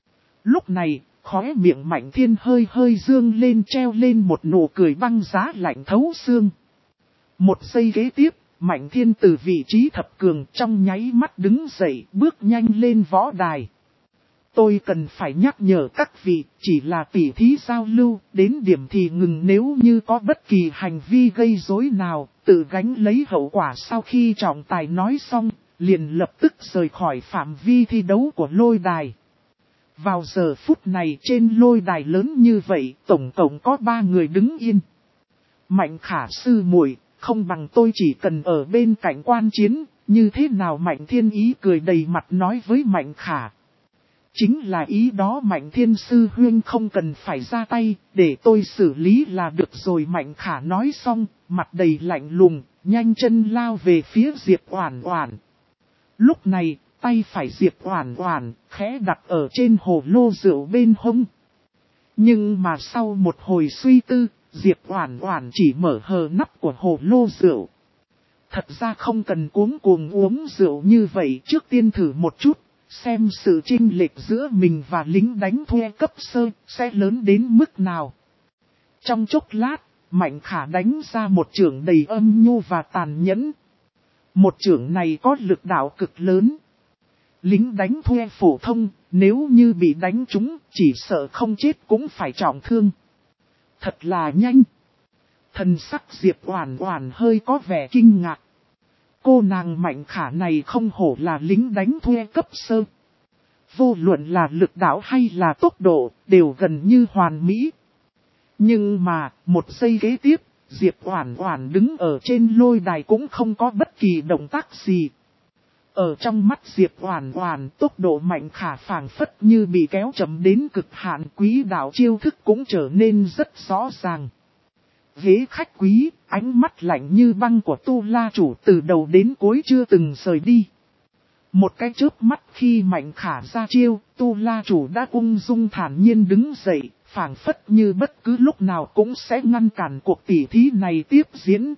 Lúc này, khóe miệng Mạnh Thiên hơi hơi dương lên, treo lên một nụ cười băng giá lạnh thấu xương. Một giây kế tiếp, Mạnh Thiên từ vị trí thập cường trong nháy mắt đứng dậy, bước nhanh lên võ đài. Tôi cần phải nhắc nhở các vị, chỉ là tỉ thí giao lưu, đến điểm thì ngừng, nếu như có bất kỳ hành vi gây rối nào, tự gánh lấy hậu quả. Sau khi trọng tài nói xong, liền lập tức rời khỏi phạm vi thi đấu của lôi đài. Vào giờ phút này trên lôi đài lớn như vậy, tổng cộng có 3 người đứng yên. Mạnh Khả sư muội, không bằng tôi chỉ cần ở bên cạnh quan chiến, như thế nào? Mạnh Thiên ý cười đầy mặt nói với Mạnh Khả. Chính là ý đó Mạnh Thiên sư huynh không cần phải ra tay, để tôi xử lý là được rồi. Mạnh Khả nói xong, mặt đầy lạnh lùng, nhanh chân lao về phía Diệp Oản Oản. Lúc này, tay phải Diệp Oản Oản khẽ đặt ở trên hồ lô rượu bên hông. Nhưng mà sau một hồi suy tư, Diệp Oản Oản chỉ mở hờ nắp của hồ lô rượu. Thật ra không cần cuống cuồng uống rượu như vậy, trước tiên thử một chút, xem sự chênh lệch giữa mình và lính đánh thuê cấp sơ sẽ lớn đến mức nào. Trong chốc lát, Mạnh Khả đánh ra một chưởng đầy âm nhu và tàn nhẫn. Một chưởng này có lực đạo cực lớn. Lính đánh thuê phổ thông, nếu như bị đánh trúng, chỉ sợ không chết cũng phải trọng thương. Thật là nhanh. Thần sắc Diệp Oản Oản hơi có vẻ kinh ngạc. Cô nàng Mạnh Khả này không hổ là lính đánh thuê cấp sơ. Vô luận là lực đạo hay là tốc độ, đều gần như hoàn mỹ. Nhưng mà, một giây kế tiếp, Diệp Oản Oản đứng ở trên lôi đài cũng không có bất kỳ động tác gì. Ở trong mắt Diệp Oản Oản, tốc độ Mạnh Khả phảng phất như bị kéo chậm đến cực hạn, quý đạo chiêu thức cũng trở nên rất rõ ràng. Ghế khách quý, ánh mắt lạnh như băng của Tu La chủ từ đầu đến cuối chưa từng rời đi. Một cái chớp mắt khi Mạnh Khả ra chiêu, Tu La chủ đã ung dung thản nhiên đứng dậy, phảng phất như bất cứ lúc nào cũng sẽ ngăn cản cuộc tỉ thí này tiếp diễn.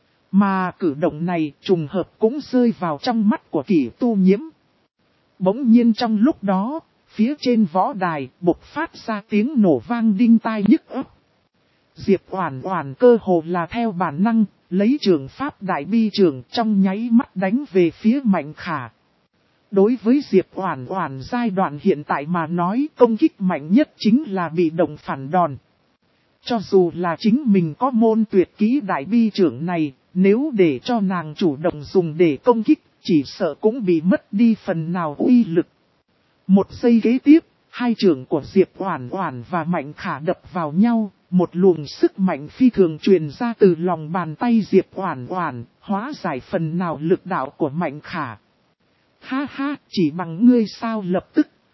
Mà cử động này trùng hợp cũng rơi vào trong mắt của Kỷ Tu Nhiễm. Bỗng nhiên trong lúc đó, phía trên võ đài bộc phát ra tiếng nổ vang đinh tai nhức óc. Diệp Oản Oản cơ hồ là theo bản năng, lấy trường pháp đại bi trường trong nháy mắt đánh về phía Mạnh Khả. Đối với Diệp Oản Oản giai đoạn hiện tại mà nói, công kích mạnh nhất chính là bị động phản đòn. Cho dù là chính mình có môn tuyệt kỹ đại bi trưởng này, nếu để cho nàng chủ động dùng để công kích, chỉ sợ cũng bị mất đi phần nào uy lực. Một giây kế tiếp, hai trưởng của Diệp Oản Oản và Mạnh Khả đập vào nhau, một luồng sức mạnh phi thường truyền ra từ lòng bàn tay Diệp Oản Oản, hóa giải phần nào lực đạo của Mạnh Khả. Ha ha, chỉ bằng ngươi sao? Lập tức,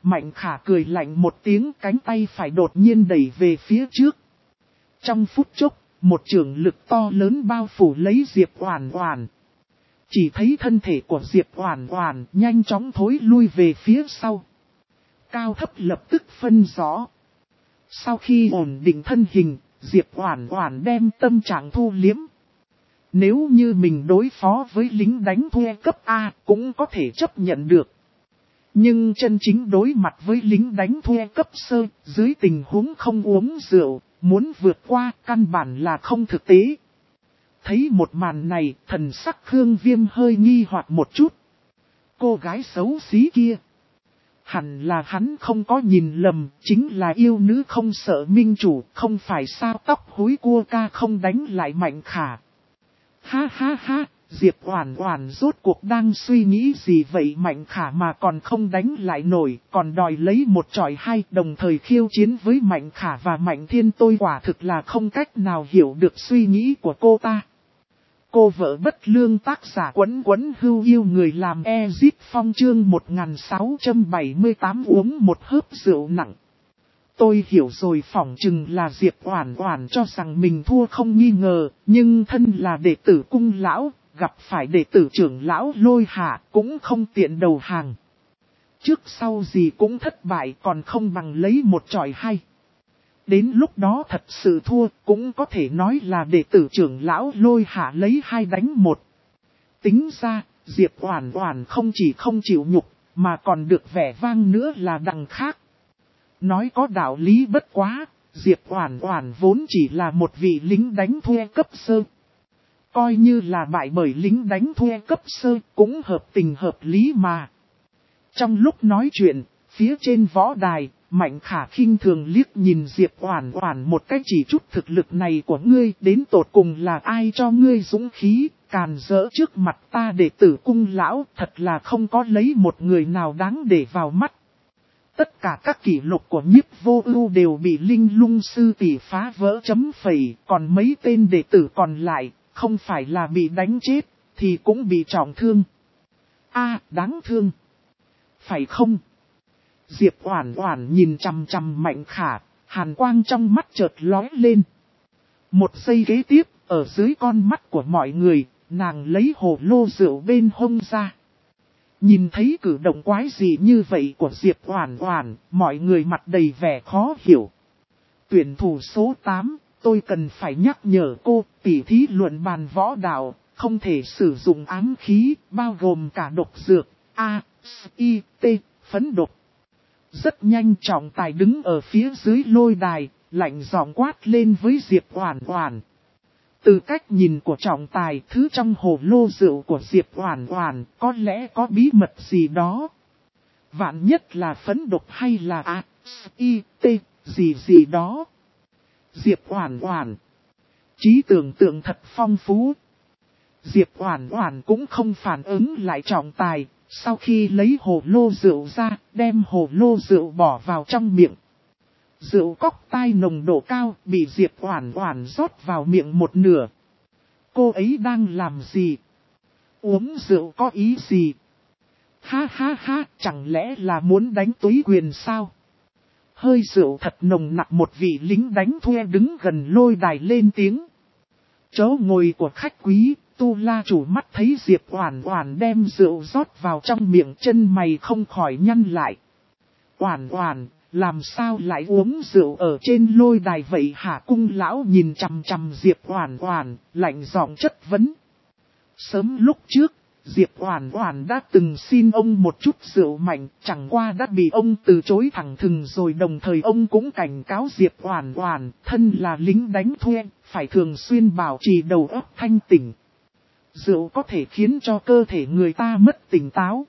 Mạnh Khả cười lạnh một tiếng, cánh tay phải đột nhiên đẩy về phía trước. Trong phút chốc, một chưởng lực to lớn bao phủ lấy Diệp Oản Oản. Chỉ thấy thân thể của Diệp Oản Oản nhanh chóng thối lui về phía sau. Cao thấp lập tức phân rõ. Sau khi ổn định thân hình, Diệp Oản Oản đem tâm trạng thu liếm. Nếu như mình đối phó với lính đánh thuê cấp A cũng có thể chấp nhận được. Nhưng chân chính đối mặt với lính đánh thuê cấp sơ, dưới tình huống không uống rượu, muốn vượt qua căn bản là không thực tế. Thấy một màn này, thần sắc Khương Viêm hơi nghi hoặc một chút. Cô gái xấu xí kia. Hẳn là hắn không có nhìn lầm, chính là yêu nữ không sợ minh chủ, không phải sao tóc húi cua ca không đánh lại Mạnh Khả. Ha ha ha, Diệp Oản Oản rốt cuộc đang suy nghĩ gì vậy, Mạnh Khả mà còn không đánh lại nổi, còn đòi lấy một chọi hai, đồng thời khiêu chiến với Mạnh Khả và Mạnh Thiên, tôi quả thực là không cách nào hiểu được suy nghĩ của cô ta. Cô vợ bất lương, tác giả Quấn Quấn Hưu Yêu người làm Ezip Phong, chương 1678, uống một hớp rượu nặng. Tôi hiểu rồi, phỏng chừng là Diệp Oản Oản cho rằng mình thua không nghi ngờ, nhưng thân là đệ tử cung lão, gặp phải đệ tử trưởng lão Lôi Hạ cũng không tiện đầu hàng. Trước sau gì cũng thất bại, còn không bằng lấy một chọi hay. Đến lúc đó thật sự thua, cũng có thể nói là đệ tử trưởng lão Lôi Hạ lấy 2 đánh 1. Tính ra, Diệp Oản Oản không chỉ không chịu nhục, mà còn được vẻ vang nữa là đằng khác. Nói có đạo lý bất quá, Diệp Oản Oản vốn chỉ là một vị lính đánh thuê cấp sơ. Coi như là bại bởi lính đánh thuê cấp sơ, cũng hợp tình hợp lý mà. Trong lúc nói chuyện, phía trên võ đài, Mạnh Khả khinh thường liếc nhìn Diệp Oản Oản một cách, chỉ chút thực lực này của ngươi đến tột cùng là ai cho ngươi dũng khí, càn rỡ trước mặt ta đệ tử cung lão, thật là không có lấy một người nào đáng để vào mắt. Tất cả các kỷ lục của Nhiếp Vô Ưu đều bị Linh Lung sư tỷ phá vỡ chấm phẩy, còn mấy tên đệ tử còn lại, không phải là bị đánh chết, thì cũng bị trọng thương. A, đáng thương. Phải không? Diệp Oản Oản nhìn chằm chằm Mạnh Khả, hàn quang trong mắt chợt lóe lên. Một giây kế tiếp, ở dưới con mắt của mọi người, nàng lấy hồ lô rượu bên hông ra. Nhìn thấy cử động quái dị như vậy của Diệp Oản Oản, mọi người mặt đầy vẻ khó hiểu. Tuyển thủ số 8, tôi cần phải nhắc nhở cô, tỉ thí luận bàn võ đạo, không thể sử dụng ám khí, bao gồm cả độc dược, A, S, I, T, phấn độc. Rất nhanh trọng tài đứng ở phía dưới lôi đài, lạnh giọng quát lên với Diệp Oản Oản. Từ cách nhìn của trọng tài, thứ trong hồ lô rượu của Diệp Oản Oản có lẽ có bí mật gì đó. Vạn nhất là phấn độc hay là A, S, I, T, gì đó. Diệp Oản Oản, trí tưởng tượng thật phong phú. Diệp Oản Oản cũng không phản ứng lại trọng tài, sau khi lấy hồ lô rượu ra, đem hồ lô rượu bỏ vào trong miệng. Rượu cóc tai nồng độ cao bị Diệp Oản Oản rót vào miệng một nửa. Cô ấy đang làm gì? Uống rượu có ý gì? Ha ha ha, chẳng lẽ là muốn đánh túy quyền sao? Hơi rượu thật nồng nặc, một vị lính đánh thuê đứng gần lôi đài lên tiếng. Chỗ ngồi của khách quý, Tu La chủ mắt thấy Diệp Oản Oản đem rượu rót vào trong miệng, chân mày không khỏi nhăn lại. Oản Oản, làm sao lại uống rượu ở trên lôi đài vậy hả? Cung lão nhìn chằm chằm Diệp Oản Oản, lạnh giọng chất vấn. Sớm lúc trước, Diệp Oản Oản đã từng xin ông một chút rượu mạnh, chẳng qua đã bị ông từ chối thẳng thừng rồi, đồng thời ông cũng cảnh cáo Diệp Oản Oản, thân là lính đánh thuê, phải thường xuyên bảo trì đầu óc thanh tỉnh. Rượu có thể khiến cho cơ thể người ta mất tỉnh táo.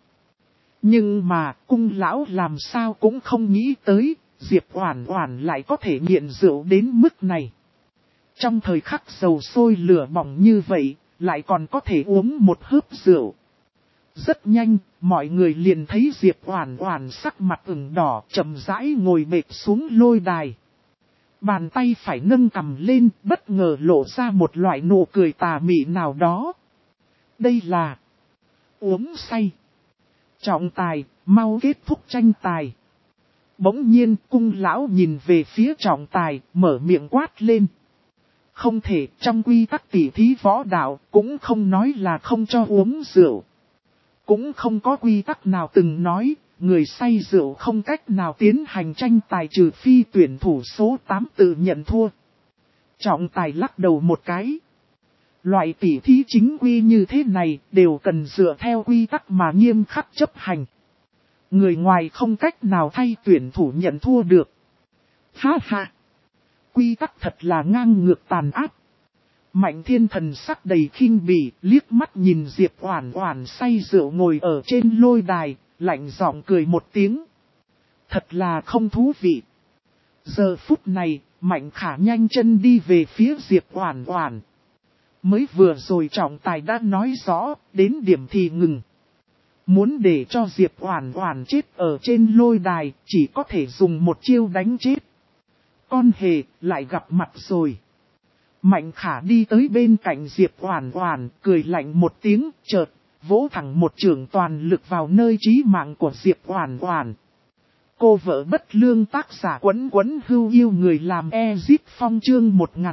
Nhưng mà, cung lão làm sao cũng không nghĩ tới, Diệp Oản Oản lại có thể nghiện rượu đến mức này. Trong thời khắc dầu sôi lửa bỏng như vậy, lại còn có thể uống một hớp rượu. Rất nhanh, mọi người liền thấy Diệp Oản Oản sắc mặt ửng đỏ, chậm rãi ngồi bệt xuống lôi đài. Bàn tay phải nâng cằm lên, bất ngờ lộ ra một loại nụ cười tà mị nào đó. Đây là uống say. Trọng tài, mau kết thúc tranh tài. Bỗng nhiên cung lão nhìn về phía trọng tài, mở miệng quát lên. Không thể, trong quy tắc tỉ thí võ đạo, cũng không nói là không cho uống rượu. Cũng không có quy tắc nào từng nói, người say rượu không cách nào tiến hành tranh tài trừ phi tuyển thủ số 8 tự nhận thua. Trọng tài lắc đầu một cái. Loại tỉ thí chính quy như thế này đều cần dựa theo quy tắc mà nghiêm khắc chấp hành. Người ngoài không cách nào thay tuyển thủ nhận thua được. Ha ha! Quy tắc thật là ngang ngược tàn ác. Mạnh Thiên Thần sắc đầy khinh bỉ, liếc mắt nhìn Diệp Oản Oản say rượu ngồi ở trên lôi đài, lạnh giọng cười một tiếng. Thật là không thú vị. Giờ phút này, Mạnh Khả nhanh chân đi về phía Diệp Oản Oản. Mới vừa rồi trọng tài đã nói rõ, đến điểm thì ngừng. Muốn để cho Diệp Oản Oản chết ở trên lôi đài, chỉ có thể dùng một chiêu đánh chết. Con hề, lại gặp mặt rồi. Mạnh Khả đi tới bên cạnh Diệp Oản Oản, cười lạnh một tiếng, chợt vỗ thẳng một chưởng toàn lực vào nơi chí mạng của Diệp Oản Oản. Cô vợ bất lương tác giả Quấn Quấn Hưu yêu người làm Ezip Phong chương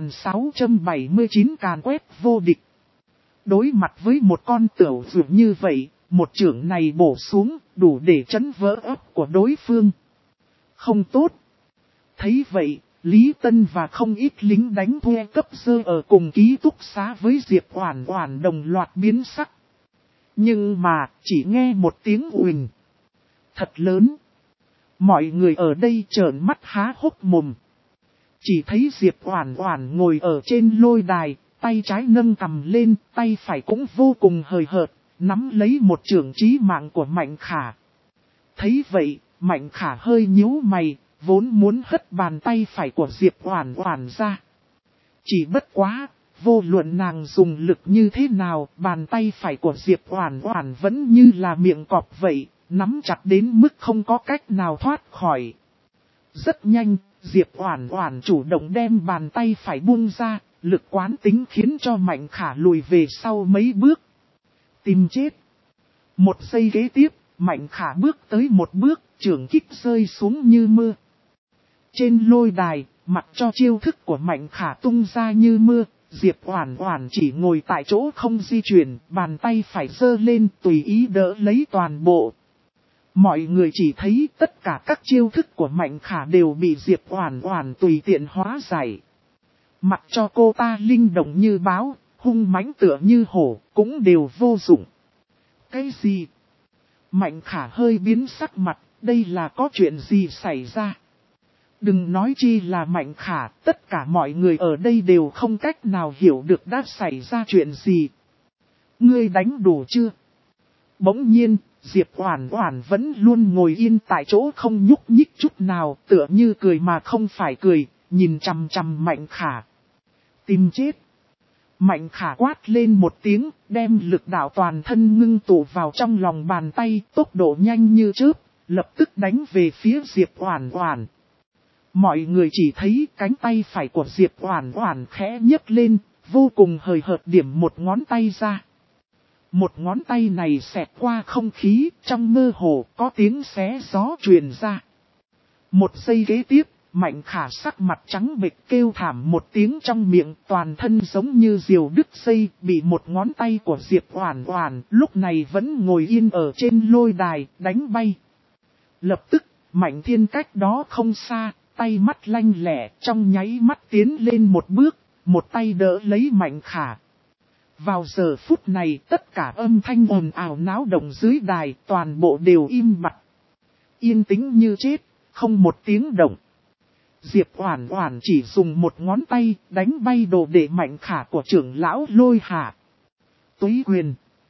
1679 càn quét vô địch. Đối mặt với một con tửu dược như vậy, một chưởng này bổ xuống, đủ để chấn vỡ ấp của đối phương. Không tốt. Thấy vậy, Lý Tân và không ít lính đánh thuê cấp sơ ở cùng ký túc xá với Diệp Oản Oản đồng loạt biến sắc. Nhưng mà, chỉ nghe một tiếng uỳnh. Thật lớn. Mọi người ở đây trợn mắt há hốc mồm. Chỉ thấy Diệp Oản Oản ngồi ở trên lôi đài, tay trái nâng cầm lên, tay phải cũng vô cùng hời hợt, nắm lấy một chưởng chí mạng của Mạnh Khả. Thấy vậy, Mạnh Khả hơi nhíu mày, vốn muốn hất bàn tay phải của Diệp Oản Oản ra. Chỉ bất quá, vô luận nàng dùng lực như thế nào, bàn tay phải của Diệp Oản Oản vẫn như là miệng cọp vậy, nắm chặt đến mức không có cách nào thoát khỏi. Rất nhanh, Diệp Oản Oản chủ động đem bàn tay phải buông ra, lực quán tính khiến cho Mạnh Khả lùi về sau mấy bước. Tìm chết. Một giây kế tiếp, Mạnh Khả bước tới một bước, chưởng kích rơi xuống như mưa. Trên lôi đài, mặc cho chiêu thức của Mạnh Khả tung ra như mưa, Diệp Oản Oản chỉ ngồi tại chỗ không di chuyển, bàn tay phải giơ lên tùy ý đỡ lấy toàn bộ. Mọi người chỉ thấy tất cả các chiêu thức của Mạnh Khả đều bị Diệp Oản Oản tùy tiện hóa giải. Mặc cho cô ta linh động như báo, hung mãnh tựa như hổ, cũng đều vô dụng. Cái gì? Mạnh Khả hơi biến sắc mặt, đây là có chuyện gì xảy ra? Đừng nói chi là Mạnh Khả, tất cả mọi người ở đây đều không cách nào hiểu được đã xảy ra chuyện gì. Ngươi đánh đủ chưa? Bỗng nhiên, Diệp Oản Oản vẫn luôn ngồi yên tại chỗ không nhúc nhích chút nào, tựa như cười mà không phải cười, nhìn chằm chằm Mạnh Khả. Tìm chết. Mạnh Khả quát lên một tiếng, đem lực đạo toàn thân ngưng tụ vào trong lòng bàn tay, tốc độ nhanh như chớp, lập tức đánh về phía Diệp Oản Oản. Mọi người chỉ thấy cánh tay phải của Diệp Oản Oản khẽ nhấc lên, vô cùng hời hợt điểm một ngón tay ra. Một ngón tay này xẹt qua không khí, trong mơ hồ có tiếng xé gió truyền ra. Một giây kế tiếp, Mạnh Khả sắc mặt trắng bệch kêu thảm một tiếng trong miệng, toàn thân giống như diều đứt dây, bị một ngón tay của Diệp Oản Oản lúc này vẫn ngồi yên ở trên lôi đài, đánh bay. Lập tức, Mạnh Thiên cách đó không xa, tay mắt lanh lẹ, trong nháy mắt tiến lên một bước, một tay đỡ lấy Mạnh Khả. Vào giờ phút này, tất cả âm thanh ồn ào náo động dưới đài, toàn bộ đều im bặt. Yên tĩnh như chết, không một tiếng động. Diệp Oản Oản chỉ dùng một ngón tay, đánh bay đồ đệ Mạnh Khả của trưởng lão Lôi Hạ. Túy quyền.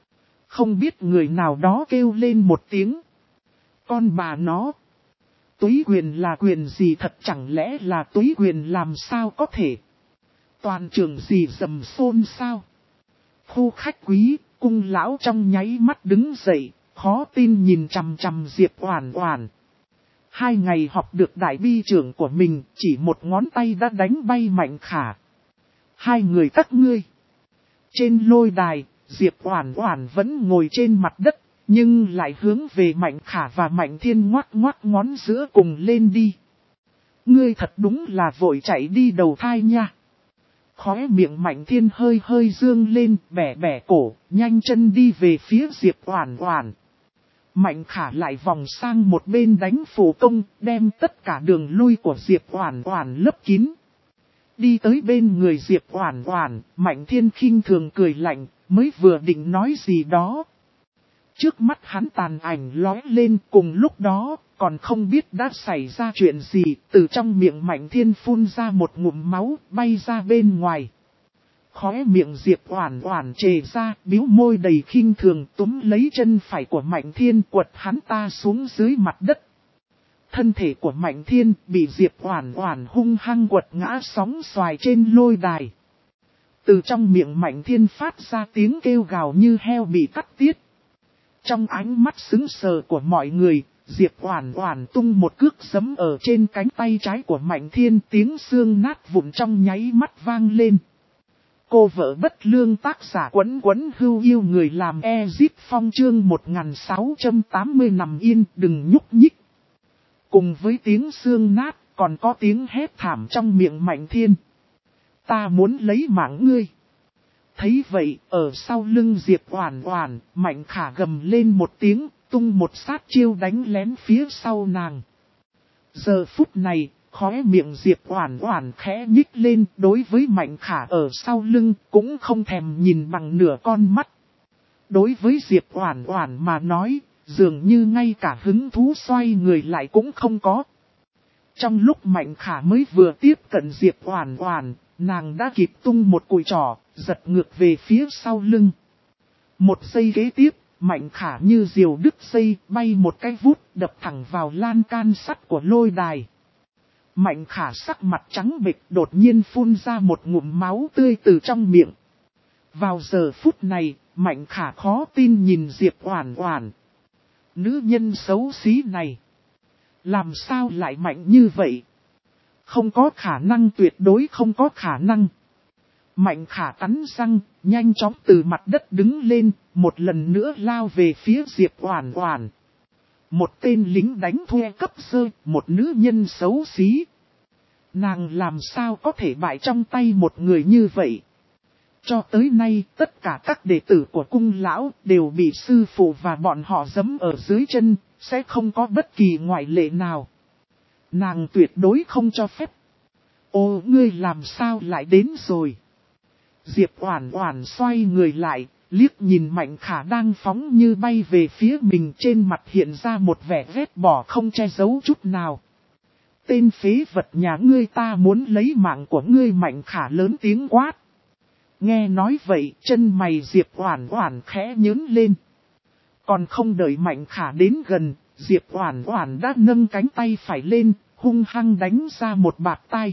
Không biết người nào đó kêu lên một tiếng. Con bà nó. Túy quyền là quyền gì thật, chẳng lẽ là túy quyền làm sao có thể? Toàn trường gì rầm xôn sao? Khu khách quý, cung lão trong nháy mắt đứng dậy, khó tin nhìn chằm chằm Diệp Oản Oản. 2 ngày học được đại bi trưởng của mình, chỉ một ngón tay đã đánh bay Mạnh Khả. 2 người các ngươi. Trên lôi đài, Diệp Oản Oản vẫn ngồi trên mặt đất, Nhưng lại hướng về Mạnh Khả và Mạnh Thiên ngoắc ngoắc ngón giữa cùng lên đi. Ngươi thật đúng là vội chạy đi đầu thai nha. Khóe miệng Mạnh Thiên hơi hơi dương lên, bẻ bẻ cổ, nhanh chân đi về phía Diệp Oản Oản. Mạnh Khả lại vòng sang một bên đánh phù công, đem tất cả đường lui của Diệp Oản Oản lấp kín. Đi tới bên người Diệp Oản Oản, Mạnh Thiên khinh thường cười lạnh, mới vừa định nói gì đó. Trước mắt hắn tàn ảnh lóe lên, cùng lúc đó, còn không biết đã xảy ra chuyện gì, từ trong miệng Mạnh Thiên phun ra một ngụm máu, bay ra bên ngoài. Khóe miệng Diệp Oản Oản trề ra, bĩu môi đầy khinh thường túm lấy chân phải của Mạnh Thiên quật hắn ta xuống dưới mặt đất. Thân thể của Mạnh Thiên bị Diệp Oản Oản hung hăng quật ngã sóng xoài trên lôi đài. Từ trong miệng Mạnh Thiên phát ra tiếng kêu gào như heo bị cắt tiết. Trong ánh mắt sững sờ của mọi người, Diệp Oản Oản tung một cước giẫm ở trên cánh tay trái của Mạnh Thiên, tiếng xương nát vụn trong nháy mắt vang lên. Cô vợ bất lương tác giả Quấn Quấn Hưu yêu người làm Ezip Phong chương 1680 nằm yên đừng nhúc nhích. Cùng với tiếng xương nát còn có tiếng hét thảm trong miệng Mạnh Thiên. Ta muốn lấy mạng ngươi. Thấy vậy, ở sau lưng Diệp Oản Oản, Mạnh Khả gầm lên một tiếng, tung một sát chiêu đánh lén phía sau nàng. Giờ phút này, khóe miệng Diệp Oản Oản khẽ nhích lên, đối với Mạnh Khả ở sau lưng, cũng không thèm nhìn bằng nửa con mắt. Đối với Diệp Oản Oản mà nói, dường như ngay cả hứng thú xoay người lại cũng không có. Trong lúc Mạnh Khả mới vừa tiếp cận Diệp Oản Oản, nàng đã kịp tung một cùi trỏ, giật ngược về phía sau lưng. Một giây kế tiếp, Mạnh Khả như diều đứt dây, bay một cái vút đập thẳng vào lan can sắt của lôi đài. Mạnh Khả sắc mặt trắng bệch đột nhiên phun ra một ngụm máu tươi từ trong miệng. Vào giờ phút này, Mạnh Khả khó tin nhìn Diệp Oản Oản. Nữ nhân xấu xí này, làm sao lại mạnh như vậy? Không có khả năng, tuyệt đối không có khả năng. Mạnh Khả cắn răng, nhanh chóng từ mặt đất đứng lên, một lần nữa lao về phía Diệp Oản Oản. Một tên lính đánh thuê cấp sơ, một nữ nhân xấu xí. Nàng làm sao có thể bại trong tay một người như vậy? Cho tới nay, tất cả các đệ tử của cung lão đều bị sư phụ và bọn họ giẫm ở dưới chân, sẽ không có bất kỳ ngoại lệ nào. Nàng tuyệt đối không cho phép. Ô, ngươi làm sao lại đến rồi? Diệp Oản Oản xoay người lại, liếc nhìn Mạnh Khả đang phóng như bay về phía mình, trên mặt hiện ra một vẻ ghét bỏ không che giấu chút nào. Tên phế vật nhà ngươi, ta muốn lấy mạng của ngươi. Mạnh Khả lớn tiếng quát. Nghe nói vậy, chân mày Diệp Oản Oản khẽ nhướng lên. Còn không đợi Mạnh Khả đến gần, Diệp Oản Oản đã nâng cánh tay phải lên, hung hăng đánh ra một bạt tai.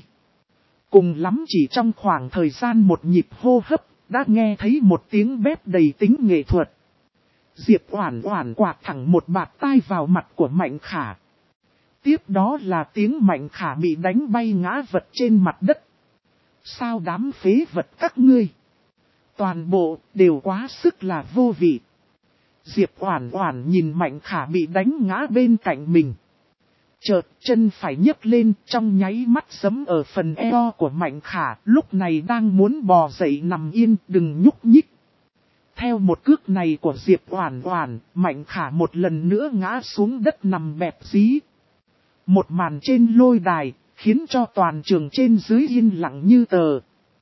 Cùng lắm chỉ trong khoảng thời gian một nhịp hô hấp, đã nghe thấy một tiếng bép đầy tính nghệ thuật. Diệp Oản Oản quạt thẳng một bạt tai vào mặt của Mạnh Khả. Tiếp đó là tiếng Mạnh Khả bị đánh bay ngã vật trên mặt đất. Sao đám phế vật các ngươi? Toàn bộ đều quá sức là vô vị. Diệp Oản Oản nhìn Mạnh Khả bị đánh ngã bên cạnh mình. Chợt chân phải nhấc lên, trong nháy mắt giẫm ở phần eo của Mạnh Khả, lúc này đang muốn bò dậy nằm yên, đừng nhúc nhích. Theo một cước này của Diệp Oản Oản, Mạnh Khả một lần nữa ngã xuống đất nằm bẹp dí. Một màn trên lôi đài, khiến cho toàn trường trên dưới yên lặng như tờ.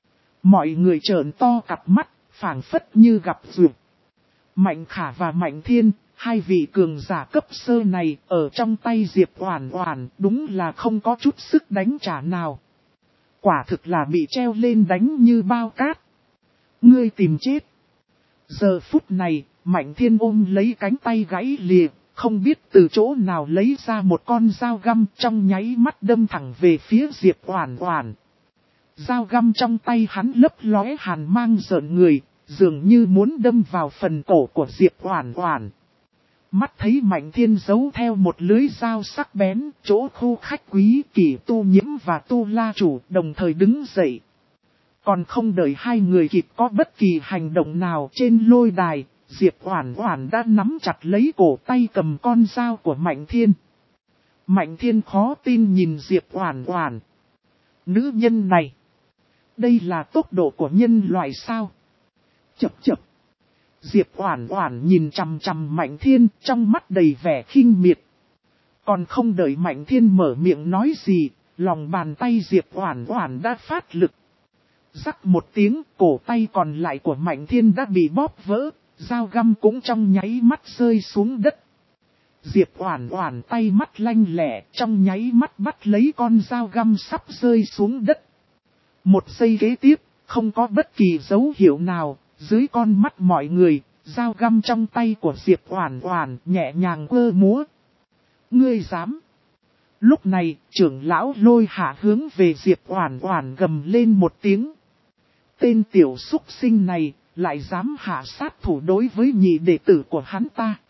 Mọi người trợn to cặp mắt, phảng phất như gặp duyệt. Mạnh Khả và Mạnh Thiên, hai vị cường giả cấp sơ này, ở trong tay Diệp Oản Oản, đúng là không có chút sức đánh trả nào. Quả thực là bị treo lên đánh như bao cát. Ngươi tìm chết. Giờ phút này, Mạnh Thiên ôm lấy cánh tay gãy lìa, không biết từ chỗ nào lấy ra một con dao găm, trong nháy mắt đâm thẳng về phía Diệp Oản Oản. Dao găm trong tay hắn lấp lóe hàn mang rợn người, dường như muốn đâm vào phần cổ của Diệp Oản Oản. Mắt thấy Mạnh Thiên giấu theo một lưới dao sắc bén, chỗ khu khách quý Kỷ Tu Nhiễm và Tu La Chủ đồng thời đứng dậy. Còn không đợi hai người kịp có bất kỳ hành động nào trên lôi đài, Diệp Oản Oản đã nắm chặt lấy cổ tay cầm con dao của Mạnh Thiên. Mạnh Thiên khó tin nhìn Diệp Oản Oản. Nữ nhân này, đây là tốc độ của nhân loại sao? Chậc chậc. Diệp Oản Oản nhìn chằm chằm Mạnh Thiên, trong mắt đầy vẻ khinh miệt. Còn không đợi Mạnh Thiên mở miệng nói gì, lòng bàn tay Diệp Oản Oản đã phát lực. Rắc một tiếng, cổ tay còn lại của Mạnh Thiên đã bị bóp vỡ, dao găm cũng trong nháy mắt rơi xuống đất. Diệp Oản Oản tay mắt lanh lẹ, trong nháy mắt bắt lấy con dao găm sắp rơi xuống đất. Một giây kế tiếp, không có bất kỳ dấu hiệu nào, dưới con mắt mọi người, dao găm trong tay của Diệp Oản Oản nhẹ nhàng quơ múa. Ngươi dám? Lúc này, trưởng lão Lôi Hạ hướng về Diệp Oản Oản gầm lên một tiếng. Tên tiểu súc sinh này, lại dám hạ sát thủ đối với nhị đệ tử của hắn ta.